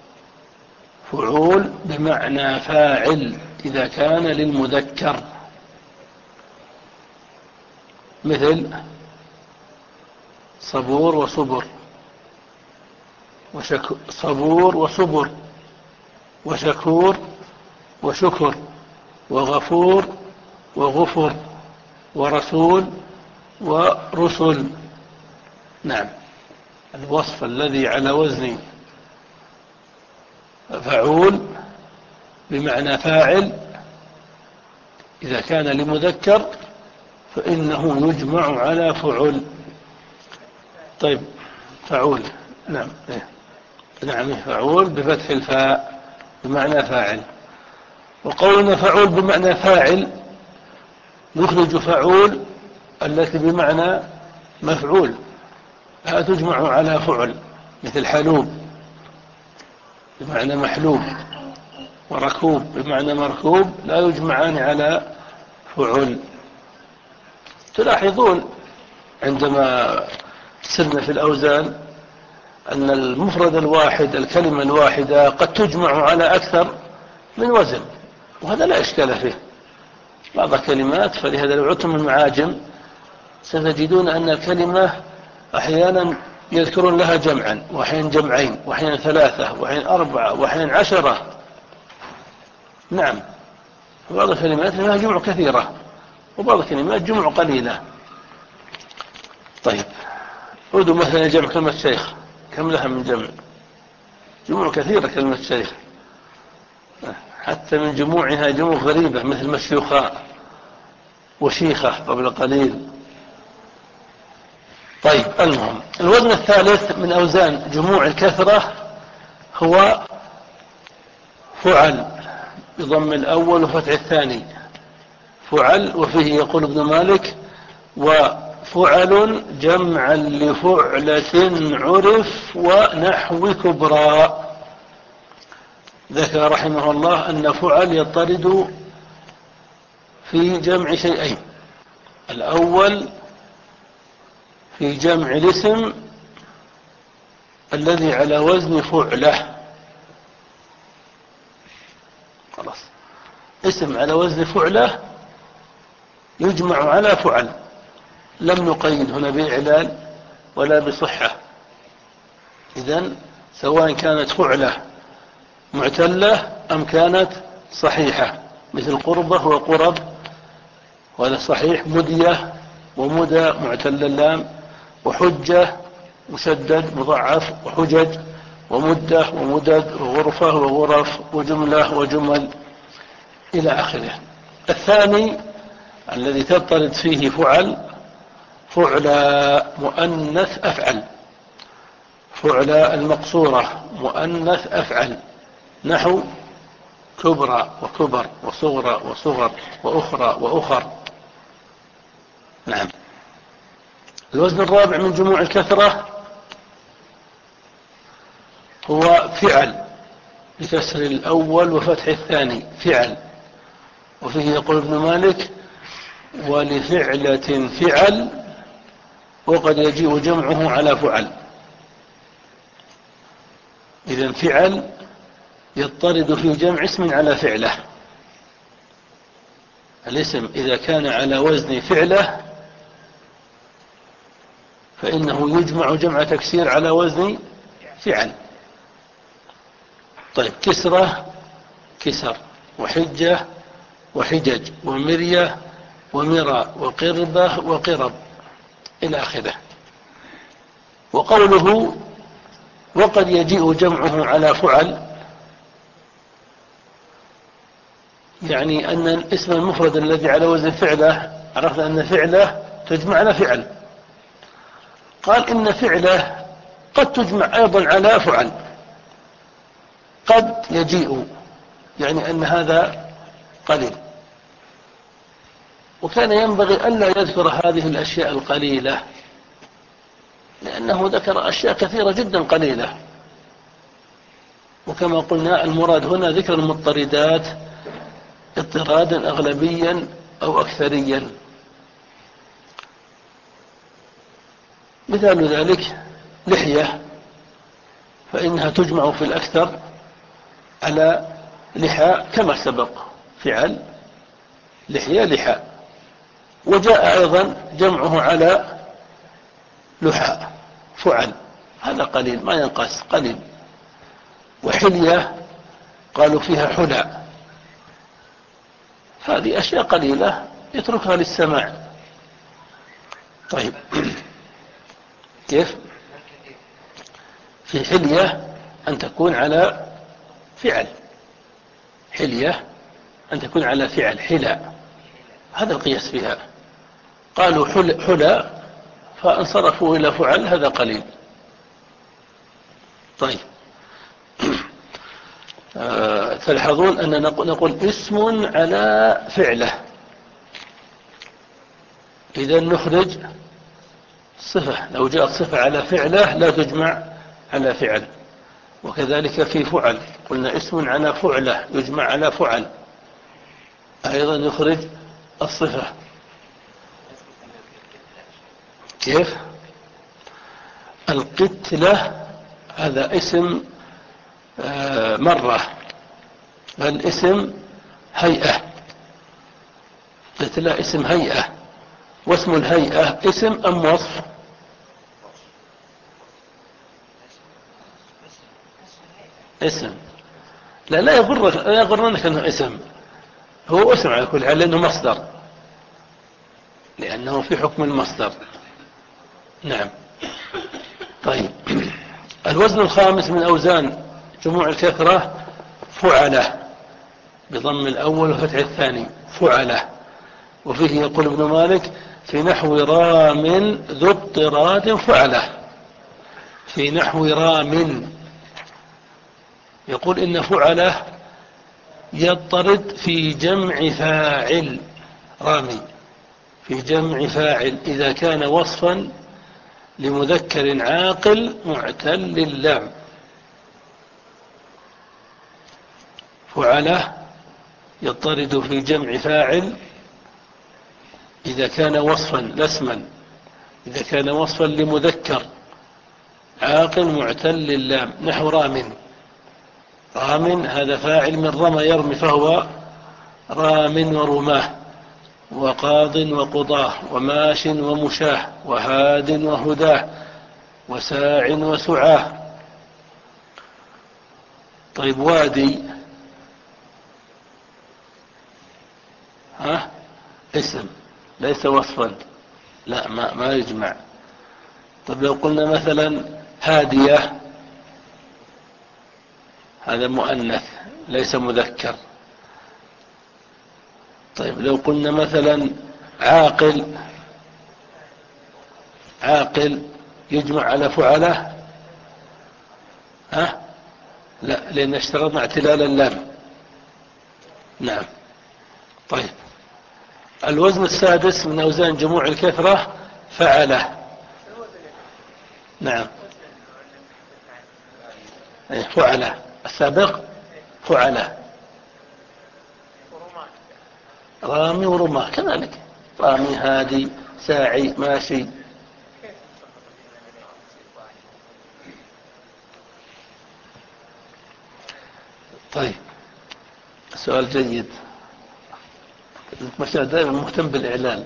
فعول بمعنى فاعل إذا كان للمذكر، مثل صبور وصبر وشكور، صبور وصبر وشكور وشكر وغفور وغفر ورسول ورسل. نعم، الوصف الذي على وزن فعول بمعنى فاعل إذا كان لمذكر فإنه يجمع على فعول. طيب، فعول، نعم إيه؟ نعم، فعول بفتح الفاء بمعنى فاعل. وقولنا فعول بمعنى فاعل نخرج فعول التي بمعنى مفعول لا تجمع على فعل، مثل حلوب بمعنى محلوب، وركوب بمعنى مركوب لا يجمعان على فعل. تلاحظون عندما سرنا في الأوزان أن المفرد الواحد، الكلمة الواحدة، قد تجمع على أكثر من وزن، وهذا لا إشكال فيه. بعض كلمات، فلهذا لو عدتم المعاجم ستجدون أن الكلمة أحيانا يذكرون لها جمعا، وأحيانا جمعين، وأحيانا ثلاثة، وأحيانا أربعة، وأحيانا عشرة. نعم، بعض الكلمات لها جمع كثيرة، وبعض الكلمات جمع قليلة. طيب، خذوا مثلا جمع كلمة شيخ، كم لها من جمع؟ جموع كثيرة كلمة شيخ، حتى من جموعها جموع غريبة مثل مشيوخاء وشيخة قبل قليل. طيب، المهم الوزن الثالث من أوزان جموع الكثرة هو فعل بضم الأول وفتح الثاني، فعل. وفيه يقول ابن مالك: وفعل جمعا لفعلة عرف ونحو كبرى. ذكر رحمه الله أن فعل يضطرد في جمع شيئين: الأول في جمع الاسم الذي على وزن فعله، خلاص، اسم على وزن فعله يجمع على فعل، لم نقيد هنا بإعلال ولا بصحة. إذن سواء كانت فعله معتلة أم كانت صحيحة، مثل قربة وقرب، وهذا صحيح، مدية ومدى معتل اللام، وحجة مسدد مضعف، وحجج ومدة ومدد، وغرفة وغرف، وجملة وجمل، إلى آخره. الثاني الذي تضطرد فيه فعل، فعل مؤنث أفعل، فعل المقصورة مؤنث أفعل، نحو كبرى وكبر وصغرى وصغر وأخرى وأخر. نعم. الوزن الرابع من جموع الكثرة هو فعل بكسر الأول وفتح الثاني، فعل. وفيه يقول ابن مالك: ولفعلة فعل وقد يجيء جمعه على فعل. إذن فعل يضطرد في جمع اسم على فعله. الاسم إذا كان على وزن فعله فإنه يجمع جمع تكسير على وزن فعل. طيب كسرة كسر، وحجة وحجج، ومرية ومرى، وقربة وقرب إلى آخره. وقوله وقد يجيء جمعه على فعل يعني أن الاسم المفرد الذي على وزن فعله، عرفنا أن فعله تجمع على فعل، قال إن فعله قد تجمع أيضا على فعل. قد يجيء يعني أن هذا قليل، وكان ينبغي ألا يذكر هذه الأشياء القليلة لأنه ذكر أشياء كثيرة جدا قليلة. وكما قلنا المراد هنا ذكر المضطردات اضطرادا أغلبيا أو أكثريا. مثال ذلك لحية، فإنها تجمع في الأكثر على لحى كما سبق، فعل لحية لحى. وجاء أيضا جمعه على لحى فعل، هذا قليل ما ينقص قليل. وحلية قالوا فيها حلى، هذه أشياء قليلة يتركها للسماع. طيب كيف في حلية أن تكون على فعل، حلية أن تكون على فعل حلى، هذا القياس فيها. قالوا حل حلى فانصرفوا إلى فعل، هذا قليل. طيب آه تلحظون أن نقول اسم على فعله، إذا نخرج صفة. لو جاءت صفة على فعله لا تجمع على فعل. وكذلك في فعل قلنا اسم على فعله يجمع على فعل، أيضا يخرج الصفة. كيف القتلة هذا اسم مرة، بل اسم هيئة. قتلة اسم هيئة، واسم الهيئة اسم أم وصف؟ اسم. لا لا يغرك لا يغرنك أنه اسم، هو اسم على كل حال لأنه مصدر، لأنه في حكم المصدر. نعم. طيب الوزن الخامس من أوزان جموع الكثرة فعلة بضم الأول وفتح الثاني، فعلة. وفيه يقول ابن مالك في نحو رام ذو اضطراد فعلة، في نحو رام يقول إن فعلة يضطرد في جمع فاعل، رامي في جمع فاعل إذا كان وصفا لمذكر عاقل معتل اللام. فعلة يضطرد في جمع فاعل إذا كان وصفا لا اسما، إذا كان وصفا لمذكر عاقل معتل اللام. نحو رام، رام هذا فاعل من رمى يرمي فهو رام ورماه، وقاض وقضاه، وماش ومشاه، وهاد وهداه، وساع وسعاه. طيب وادي ها اسم ليس وصفا، لا ما, ما يجمع. طيب لو قلنا مثلا هادية هذا مؤنث ليس مذكر. طيب لو قلنا مثلا عاقل، عاقل يجمع على فعله ها لا، لأن اشترطنا اعتلال اللام. نعم. طيب الوزن السادس من أوزان جموع الكثرة فعله. نعم فعله السابق فعله، رامي ورماه كذلك، رامي هادي ساعي ماشي. طيب، سؤال جيد. المشاهد دائما مهتم بالإعلان.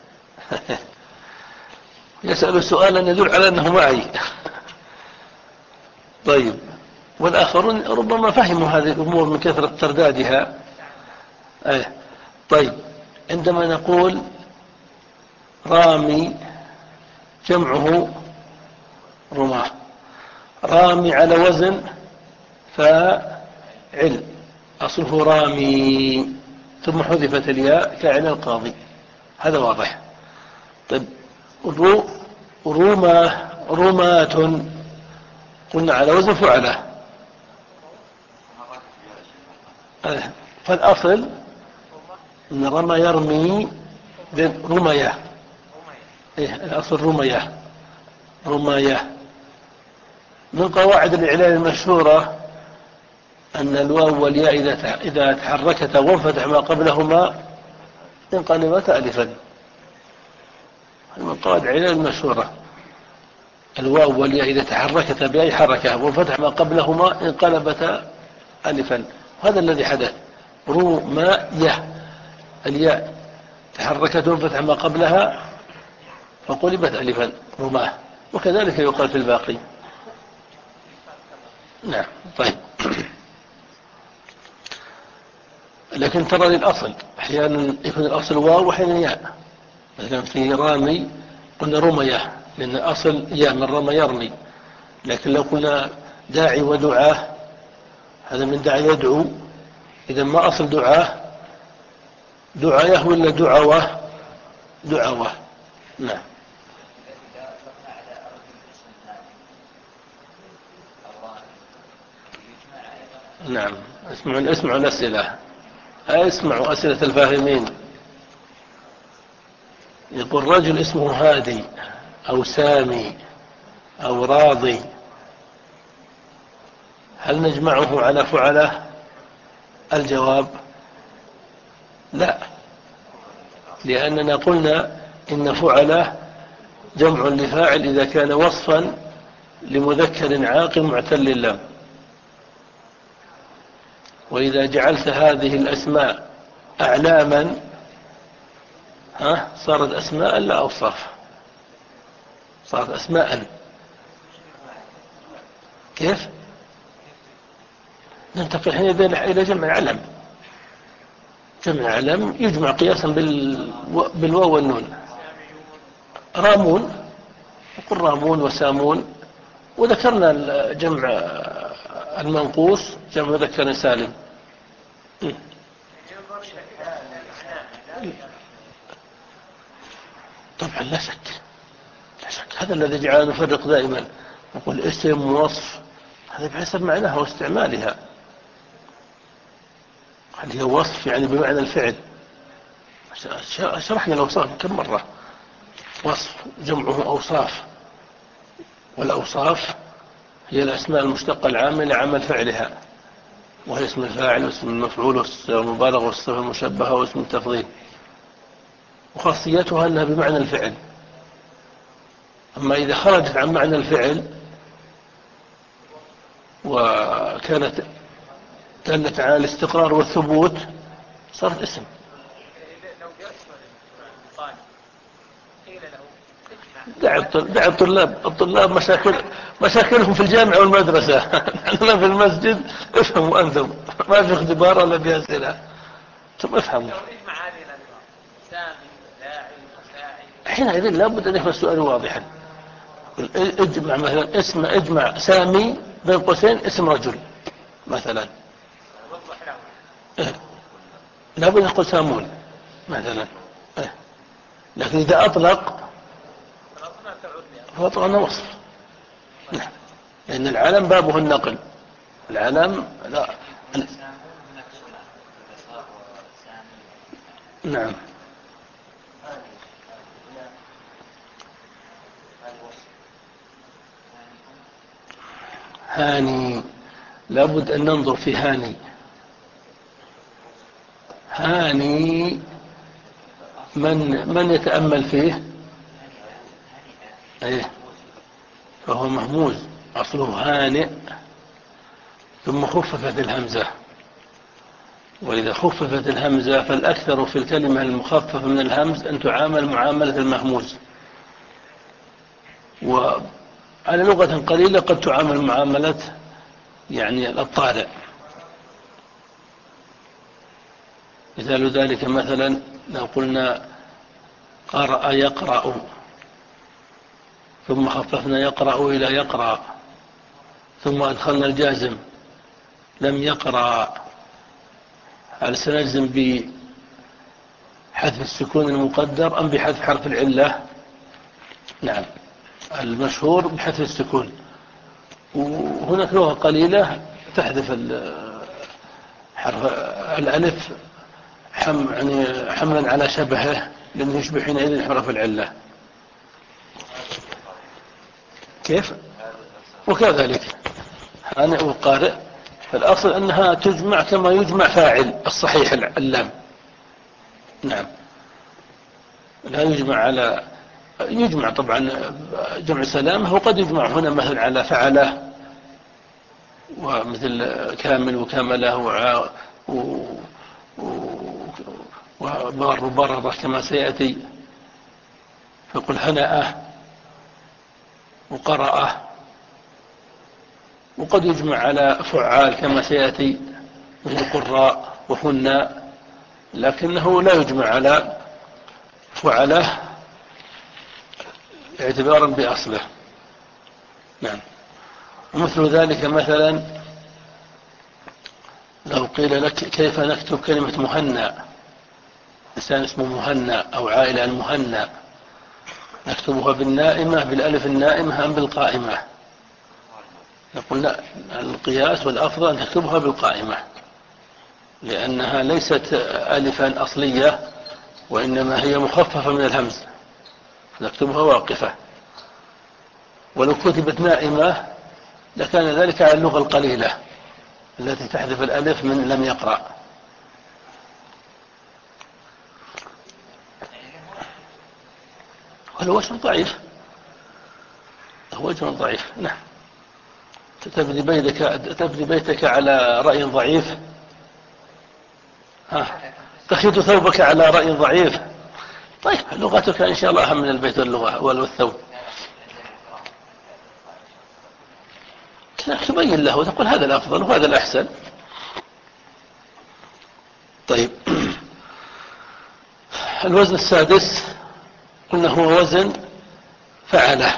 يسأل سؤالا يدل على أنه معي. طيب، والآخرون ربما فهموا هذه الأمور من كثرة تردادها. أيه. طيب، عندما نقول رامي جمعه رماه، رامي على وزن فاعل، أصله رامي ثم حذفت الياء كاعل القاضي، هذا واضح. طيب، رو رماه رمات قلنا على وزن فعله، فالأصل أن رمى يرمي رمية. إيه، الأصل رمية رمية. من قواعد الإعلان المشهورة أن الواو والياء إذا تحركتا وانفتح ما قبلهما انقلبتا ألفا. من قواعد الإعلان المشهورة الواو والياء إذا تحركتا بأي حركة وانفتح ما قبلهما انقلبتا ألفا، هذا الذي حدث. رمية، الياء تحركت وانفتح ما قبلها فقلبت ألفا، رماه، وكذلك يقال في الباقي. نعم. طيب، لكن ترى للأصل أحيانا يكون الأصل واو وأحيانا ياء. مثلا في رامي قلنا رمية لأن الأصل ياء من رمى يرمي، لكن لو قلنا داعي ودعاه هذا من دعا يدعو، إذا ما أصل دعاه دعايه ولا دعوة دعوة. نعم. نعم. اسمعوا اسمعوا الأسئلة، اسمعوا أسئلة الفاهمين. يقول رجل اسمه هادي أو سامي أو راضي، هل نجمعه على فعله؟ الجواب لا، لأننا قلنا إن فعله جمع لفاعل إذا كان وصفا لمذكر عاقل معتل اللام، وإذا جعلت هذه الأسماء أعلاما ها صارت أسماء لا أوصاف، صارت أسماء. كيف ننتقل حين إلى جمع علم؟ جمع علم يجمع قياسا بالواو والنون. رامون، وقل رامون وسامون، وذكرنا الجمع المنقوص جمع مذكر سالم. طبعا لا شك، لا شك، هذا الذي جعلنا نفرق دائما، نقول اسم وصف هذا بحسب معناها واستعمالها. هل هي وصف يعني بمعنى الفعل؟ شرحنا الأوصاف كم مرة. وصف جمعه أوصاف، والأوصاف هي الأسماء المشتقة العامة لعمل فعلها، وهي اسم الفاعل واسم المفعول والصيغة المبالغة والصفة المشبهة واسم التفضيل، وخاصيتها أنها بمعنى الفعل. أما إذا خرجت عن معنى الفعل وكانت دالت على الاستقرار والثبوت صارت اسم. دع الطلاب الطلاب مشاكل مشاكلهم في الجامعة والمدرسة. نحن في المسجد افهموا أنتم، ما في اختبار ولا بأسئلة، ثم افهموا. حينئذ لابد أن يكون السؤال واضحا. اجمع مثلا اسم اجمع سامي بين قوسين اسم رجل مثلا، إيه؟ لابد أن يقول سامون مثلا، إيه؟ لكن إذا أطلق فأطلقنا وصف. نعم. لأن العالم بابه النقل، العالم لا. نعم. هاني، لابد أن ننظر في هاني. هاني من من يتأمل فيه ايه فهو مهموز، أصله هانئ ثم خففت الهمزة وإذا خففت الهمزة فالأكثر في الكلمة المخففة من الهمز أن تعامل معاملة المهموز، وعلى لغة قليلة قد تعامل معاملة يعني الطارئ. مثال ذلك مثلا لو قلنا قرأ يقرأ ثم خففنا يقرأ إلى يقرأ ثم أدخلنا الجازم لم يقرأ، هل سنجزم بحذف السكون المقدر أم بحذف حرف العلة؟ نعم، المشهور بحذف السكون، وهناك لغة قليلة تحذف حرف الألف حم يعني حملا على شبهه لأنه يشبه حينئذ حرف العلة. كيف؟ وكذلك هانئ والقارئ فالأصل أنها تجمع كما يجمع فاعل الصحيح اللام. نعم، لا يجمع على يجمع طبعا جمع سلامه، وقد يجمع هنا مثل على فعله ومثل كامل وكامله وع و وبار وبررة كما سيأتي، فقل هنأه وقرأه، وقد يجمع على فعال كما سيأتي مثل قراء وهن، لكنه لا يجمع على فعله اعتبارا بأصله. نعم، ومثل ذلك مثلا لو قيل لك كيف نكتب كلمة مهنأ، إنسان اسمه مهنأ أو عائلة المهنأ، نكتبها بالنائمة بالألف النائمة أم بالقائمة؟ نقول لا، القياس والأفضل أن تكتبها بالقائمة لأنها ليست ألفا أصلية وإنما هي مخففة من الهمز، نكتبها واقفة. ولو كتبت نائمة لكان ذلك على اللغة القليلة التي تحذف الألف من لم يقرأ. هو وجه ضعيف، هو وجه ضعيف. نعم، تبني بيتك تبني بيتك على رأي ضعيف، ها تخيط ثوبك على رأي ضعيف. طيب لغتك إن شاء الله أهم من البيت واللغة والثوب. تبين له وتقول هذا الأفضل وهذا الأحسن. طيب الوزن السادس قلنا هو وزن فعله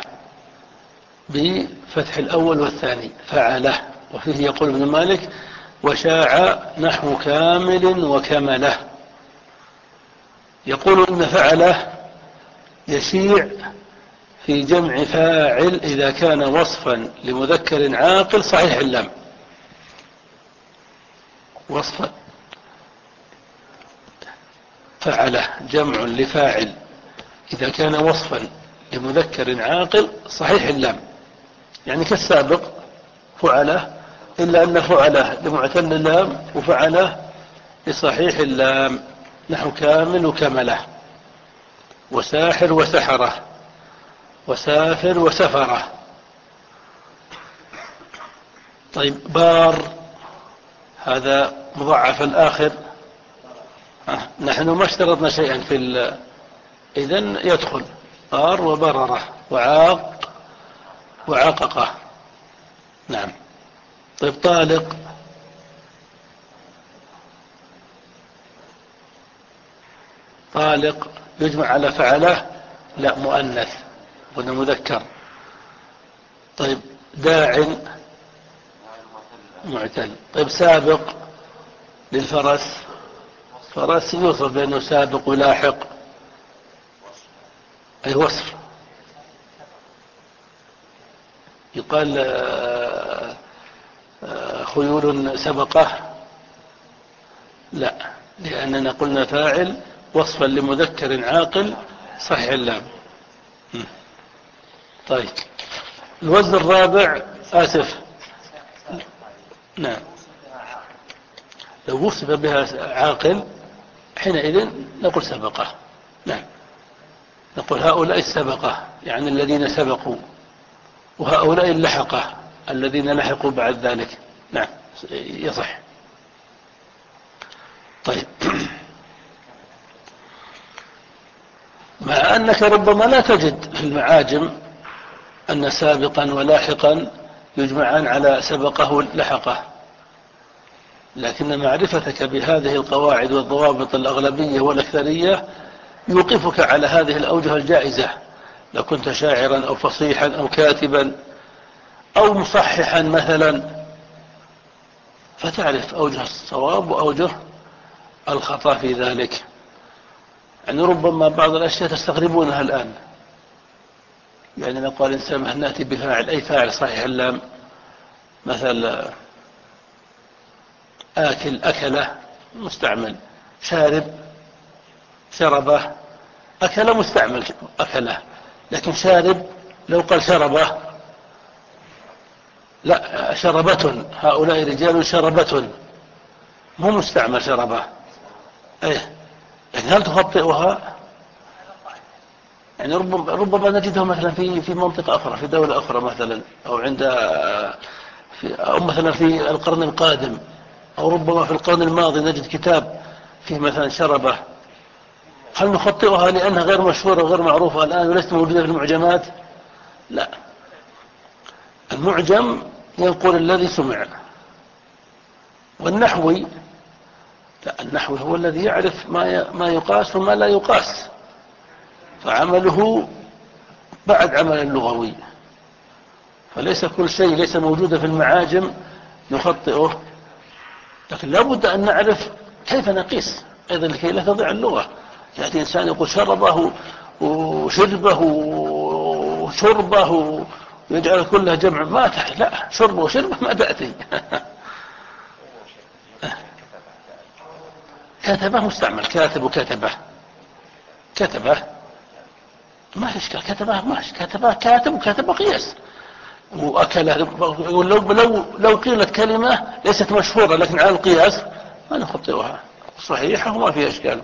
بفتح الأول والثاني، فعله، وفيه يقول ابن مالك وشاع نحو كامل وكمله. يقول إن فعله يشيع في جمع فاعل إذا كان وصفا لمذكر عاقل صحيح اللام. وصفا فعله جمع لفاعل إذا كان وصفا لمذكر عاقل صحيح اللام، يعني كالسابق فعله، إلا أن فعله لمعتل اللام وفعله لصحيح اللام، نحو كامل وكمله، وساحر وسحره، وسافر وسفره. طيب بار هذا مضاعف الآخر، نحن ما اشترطنا شيئا في ال... إذن يدخل بار وبرره وعاق وعققه. نعم. طيب طالق، طالق يجمع على فعله؟ لا، مؤنث قلنا مذكر. طيب داع معتل. طيب سابق للفرس، فرس يوصف بأنه سابق ولاحق، أي وصف. يقال خيول سبقه؟ لا، لأننا قلنا فاعل وصفا لمذكر عاقل صحيح اللام. طيب الوزن الرابع، آسف، نعم، لو وصف بها عاقل حينئذ نقول سبقه. نعم، نقول هؤلاء السبقة يعني الذين سبقوا، وهؤلاء اللحقة الذين لحقوا بعد ذلك. نعم يصح. مع أنك ربما لا تجد في المعاجم أن سابقا ولاحقا يجمعان على سبقه لحقه، لكن معرفتك بهذه القواعد والضوابط الأغلبية والأكثرية يوقفك على هذه الأوجه الجائزة. لو كنت شاعرا أو فصيحا أو كاتبا أو مصححا مثلا، فتعرف أوجه الصواب وأوجه الخطأ في ذلك. يعني ربما بعض الأشياء تستغربونها الآن، يعني لو قال الإنسان نأتي بفاعل، أي فاعل صحيح اللام، مثل آكل أكله مستعمل، شارب شربه، أكل مستعمل أكله، لكن شارب لو قال شربه لا، شربة، هؤلاء رجال شربة، مو مستعمل شربه. ايه، لكن هل تخطئها؟ يعني ربما, ربما نجدها مثلا في في منطقة أخرى، في دولة أخرى مثلا، أو عند في أو مثلا في القرن القادم، أو ربما في القرن الماضي نجد كتاب فيه مثلا شربة. هل نخطئها لأنها غير مشهورة وغير معروفة الآن وليست موجودة في المعجمات؟ لا، المعجم ينقل الذي سمع، والنحوي لا، النحوي هو الذي يعرف ما ما يقاس وما لا يقاس، فعمله بعد عمل اللغوي، فليس كل شيء ليس موجودا في المعاجم نخطئه، لكن لا بد أن نعرف كيف نقيس أيضا لكي لا تضيع اللغة. يأتي إنسان يقول شربه وشربه وشربه ويجعل كلها جمع، ما تحت، لا، شربه وشربه ما تأتي. كتبه مستعمل، كاتب وكتبه، كتبه ما في إشكال، كتبه ماشي، كتبه كاتب وكتبه قياس. وأكل لو, لو, لو قيلت كلمة ليست مشهورة لكن على القياس ما نخطئها، صحيحة وما فيها إشكال.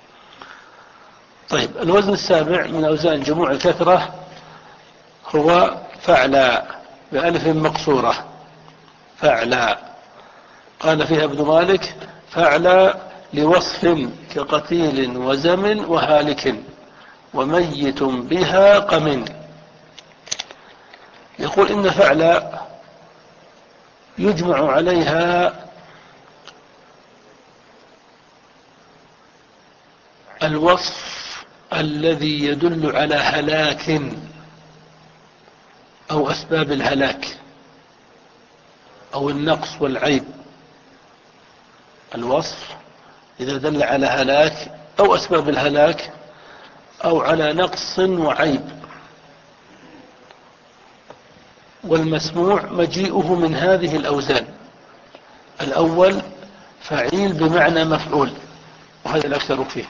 طيب، الوزن السابع من أوزان جموع الكثرة هو فعلاء بألف مقصورة، فعلاء. قال فيها ابن مالك: فعلاء لوصف كقتيل وزمن وهالك وميت بها قم. يقول إن فعلاء يجمع عليها الوصف الذي يدل على هلاك أو أسباب الهلاك أو النقص والعيب. الوصف إذا دل على هلاك أو أسباب الهلاك أو على نقص وعيب. والمسموع مجيئه من هذه الأوزان: الأول فعيل بمعنى مفعول، وهذا الأكثر فيه،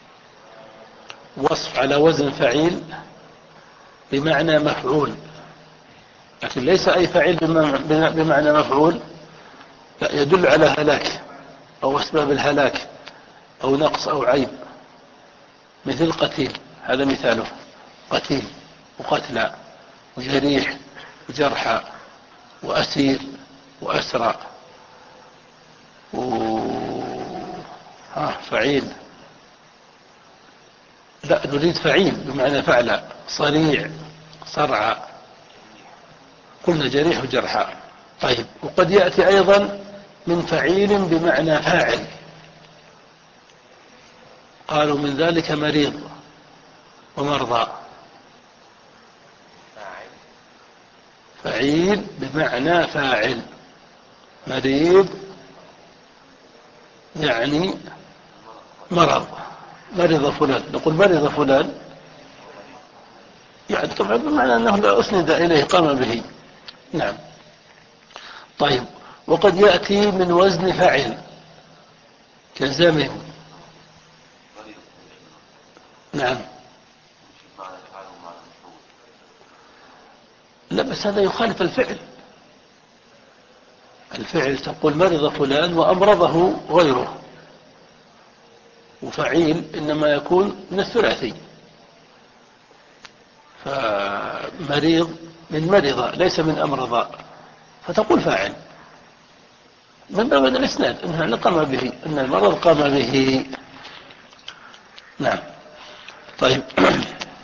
وصف على وزن فعيل بمعنى مفعول، لكن ليس أي فعيل بمعنى مفعول، لا، يدل على هلاك أو أسباب الهلاك أو نقص أو عيب، مثل قتيل، هذا مثاله، قتيل وقتلى وجريح وجرحى وأسير وأسرى و... ها فعيل، لا، نريد فعيل بمعنى فعل، صريع صرعى، قلنا جريح وجرحى. طيب، وقد يأتي أيضا من فعيل بمعنى فاعل، قالوا من ذلك مريض ومرضى. فعيل بمعنى فاعل، مريض يعني مرض، مرض فلان، نقول مرض فلان يعني طبعا بمعنى أنه لا أسند إليه، قام به. نعم. طيب، وقد يأتي من وزن فعل كزمن. نعم. لا، بس هذا يخالف الفعل. الفعل تقول مرض فلان وأمرضه غيره، وفعيل إنما يكون من الثلاثي، فمريض من مرض ليس من أمرض، فتقول فاعل من باب الإسناد أنه قام به، أن المرض قام به. نعم. طيب،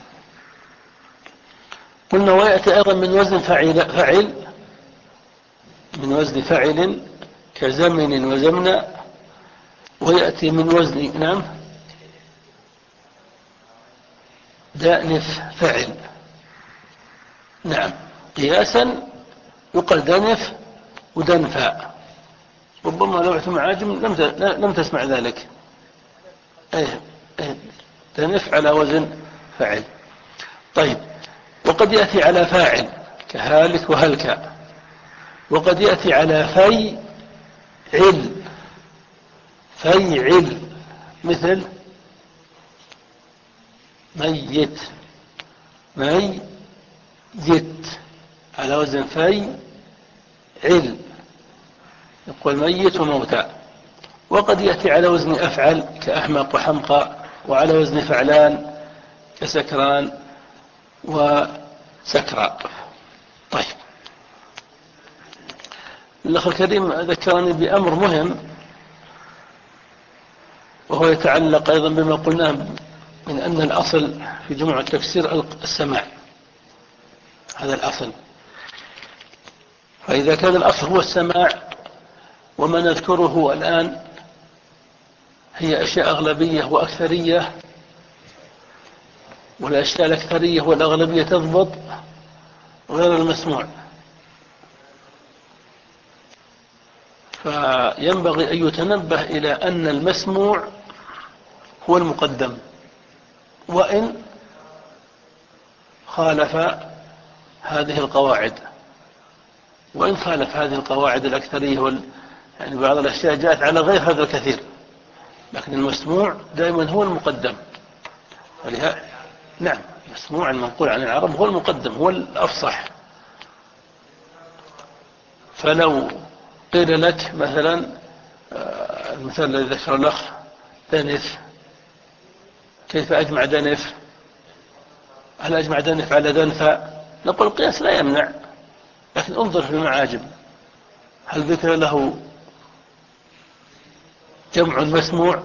قلنا ويأتي أيضا من وزن فعل, فعل من وزن فعل كزمن وزمن، ويأتي من وزن نعم دأنف فعل. نعم قياسا يقال دنف ودنفاء، ربما لوحة معاجم لم لم تسمع ذلك. ايه ايه دنف على وزن فعل. طيب وقد يأتي على فاعل كهالك وهلك، وقد يأتي على في عل في عل مثل ميت ميت على وزن في عل، يقول ميت وموتى. وقد يأتي على وزن أفعل كأحمق وحمقى، وعلى وزن فعلان كسكران وسكراء. طيب الأخ الكريم ذكرني بأمر مهم، وهو يتعلق أيضا بما قلناه من أن الأصل في جمع التفسير السماع، هذا الأصل. فإذا كان الأصل هو السماع، وما نذكره الآن هي أشياء أغلبية وأكثرية، والأشياء الأكثرية والأغلبية تضبط غير المسموع، فينبغي أن يتنبه إلى أن المسموع هو المقدم، وإن خالف هذه القواعد وإن خالف هذه القواعد الأكثرية وال... يعني بعض الأشياء جاءت على غير هذا الكثير، لكن المسموع دائما هو المقدم. ولهذا نعم مسموع المنقول عن العرب هو المقدم، هو الأفصح. فلو قيل لك مثلا المثال الذي ذكر الأخ دنف، كيف أجمع دنف؟ هل أجمع دنف على دنفا؟ نقول القياس لا يمنع، لكن انظر في المعاجم هل ذكر له جمع مسموع؟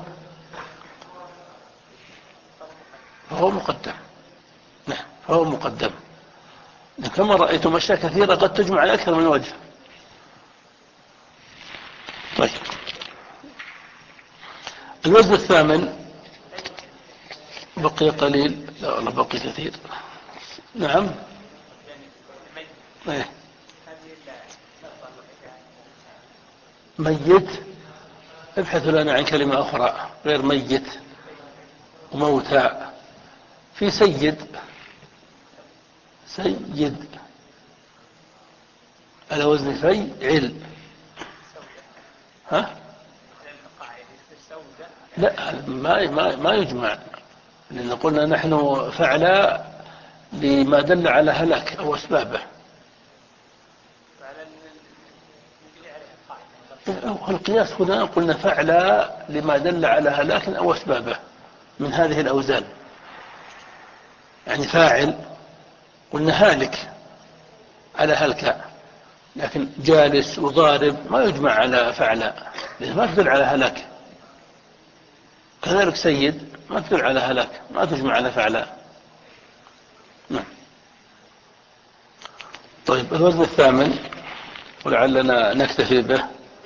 فهو مقدم. نعم فهو مقدم. كما رأيتم أشياء كثيرة قد تجمع على أكثر من وجه. طيب الوزن الثامن بقي قليل، لا والله بقي كثير. نعم ايه ميت، ابحثوا لنا عن كلمة أخرى غير ميت وموتى. في سيد سيد على وزن فيعل. ها لا ما ما ما يجمع، لأن قلنا نحن فعلا لما دل على هلاك أو أسبابه. القياس هنا قلنا فعلا لما دل على هلاك أو أسبابه من هذه الأوزان. يعني فاعل قلنا هالك على هلك، لكن جالس وضارب ما يجمع على فعلا لأنه ما تدل على هلاك. كذلك سيد ما تدل على هلاك، ما تجمع على فعلا. نعم. طيب الوزن الثامن ولعلنا نكتفي به.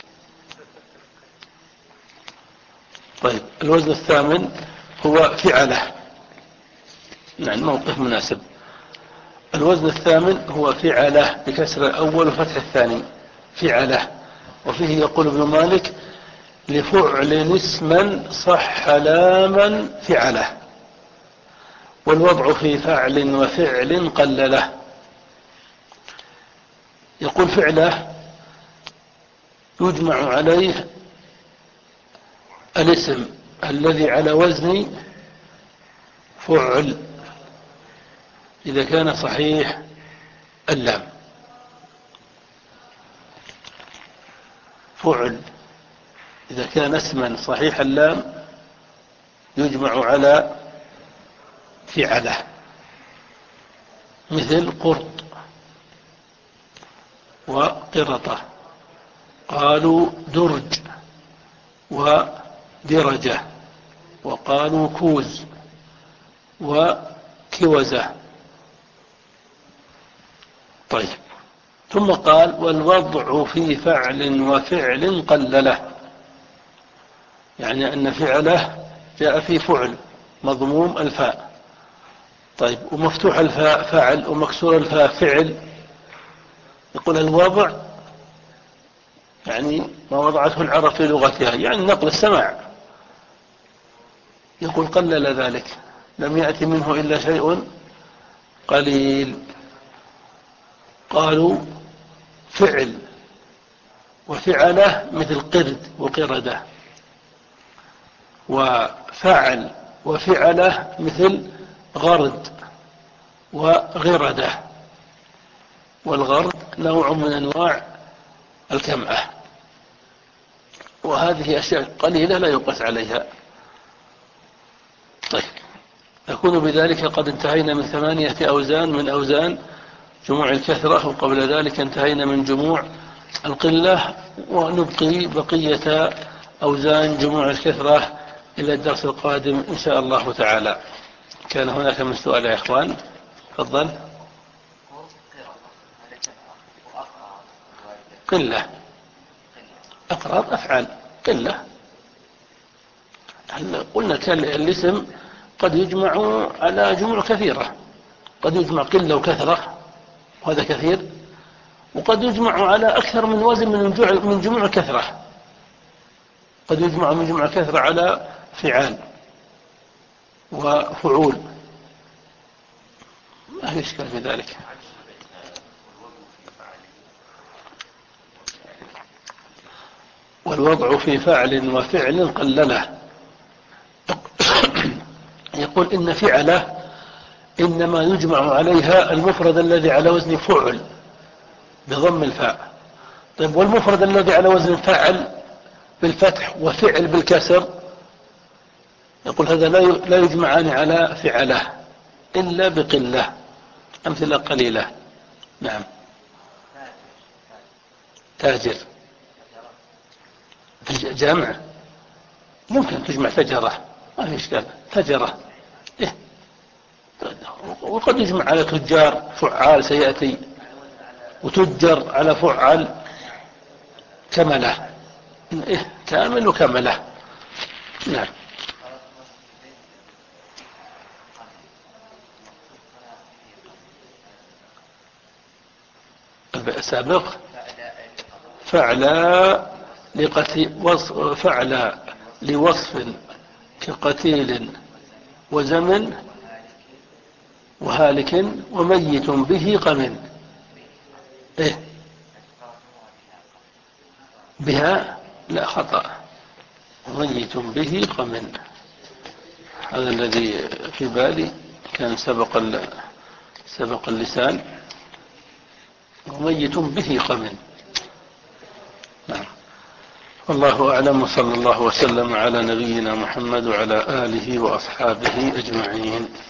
طيب الوزن الثامن هو فعله. نعم موقف مناسب. الوزن الثامن هو فعله بكسر الأول وفتح الثاني، فعله. وفيه يقول ابن مالك لفعل اسما صح لاما فعله، والوضع في فعل وفعل قلله. يقول فعله يجمع عليه الاسم الذي على وزن فعل إذا كان صحيح اللام. فعل إذا كان اسما صحيح اللام يجمع على فعله، مثل قرط وقرطة، قالوا درج ودرجة، وقالوا كوز وكوزة. طيب. ثم قال والوضع في فعل وفعل قلله، يعني أن فعله جاء في فعل مضموم الفاء، طيب، ومفتوح الفاء فعل ومكسور الفاء فعل. يقول الوضع يعني ما وضعته العرب في لغتها، يعني نقل السماع. يقول قلل ذلك، لم يأتي منه إلا شيء قليل. قالوا فعل وفعله مثل قرد وقردة، وفعل وفعله مثل غرد وغردة، والغرد نوع من أنواع الكمعة، وهذه أشياء قليلة لا يقاس عليها. طيب، نكون بذلك قد انتهينا من ثمانية أوزان من أوزان جموع الكثرة، وقبل ذلك انتهينا من جموع القلة، ونبقي بقية أوزان جموع الكثرة إلى الدرس القادم إن شاء الله تعالى. كان هناك من سؤال يا إخوان؟ تفضل. قلة، أقرب أفعال قلة. قلنا كان الاسم قد يجمع على جموع كثيرة، قد يجمع قلة وكثرة وهذا كثير، وقد يجمع على أكثر من وزن من جموع كثرة، قد يجمع من جموع كثرة على فعال وفعول، ما في إشكال في ذلك. والوضع في فعل وفعل قلله. يقول إن فعله إنما يجمع عليها المفرد الذي على وزن فعل بضم الفاء. طيب، والمفرد الذي على وزن فعل بالفتح وفعل بالكسر، يقول هذا لا يجمعان على فعله إلا بقلة، أمثلة قليلة. نعم. تاجر جامع ممكن تجمع تجرة، ما في إشكال، تجرة إيه؟ وقد يجمع على تجار فعال سيأتي، وتجر على فعل كمله، إيه؟ كامل وكمله. نعم. السابق فعلا لقتيل، فعلا لوصف كقتيل وزمن وهالك وميت به قم. إيه؟ بها لا، خطأ، وميت به قم، هذا الذي في بالي، كان سبق سبق اللسان، وميت به قم. نعم. والله أعلم، وصلى الله وسلم على نبينا محمد وعلى آله وأصحابه أجمعين.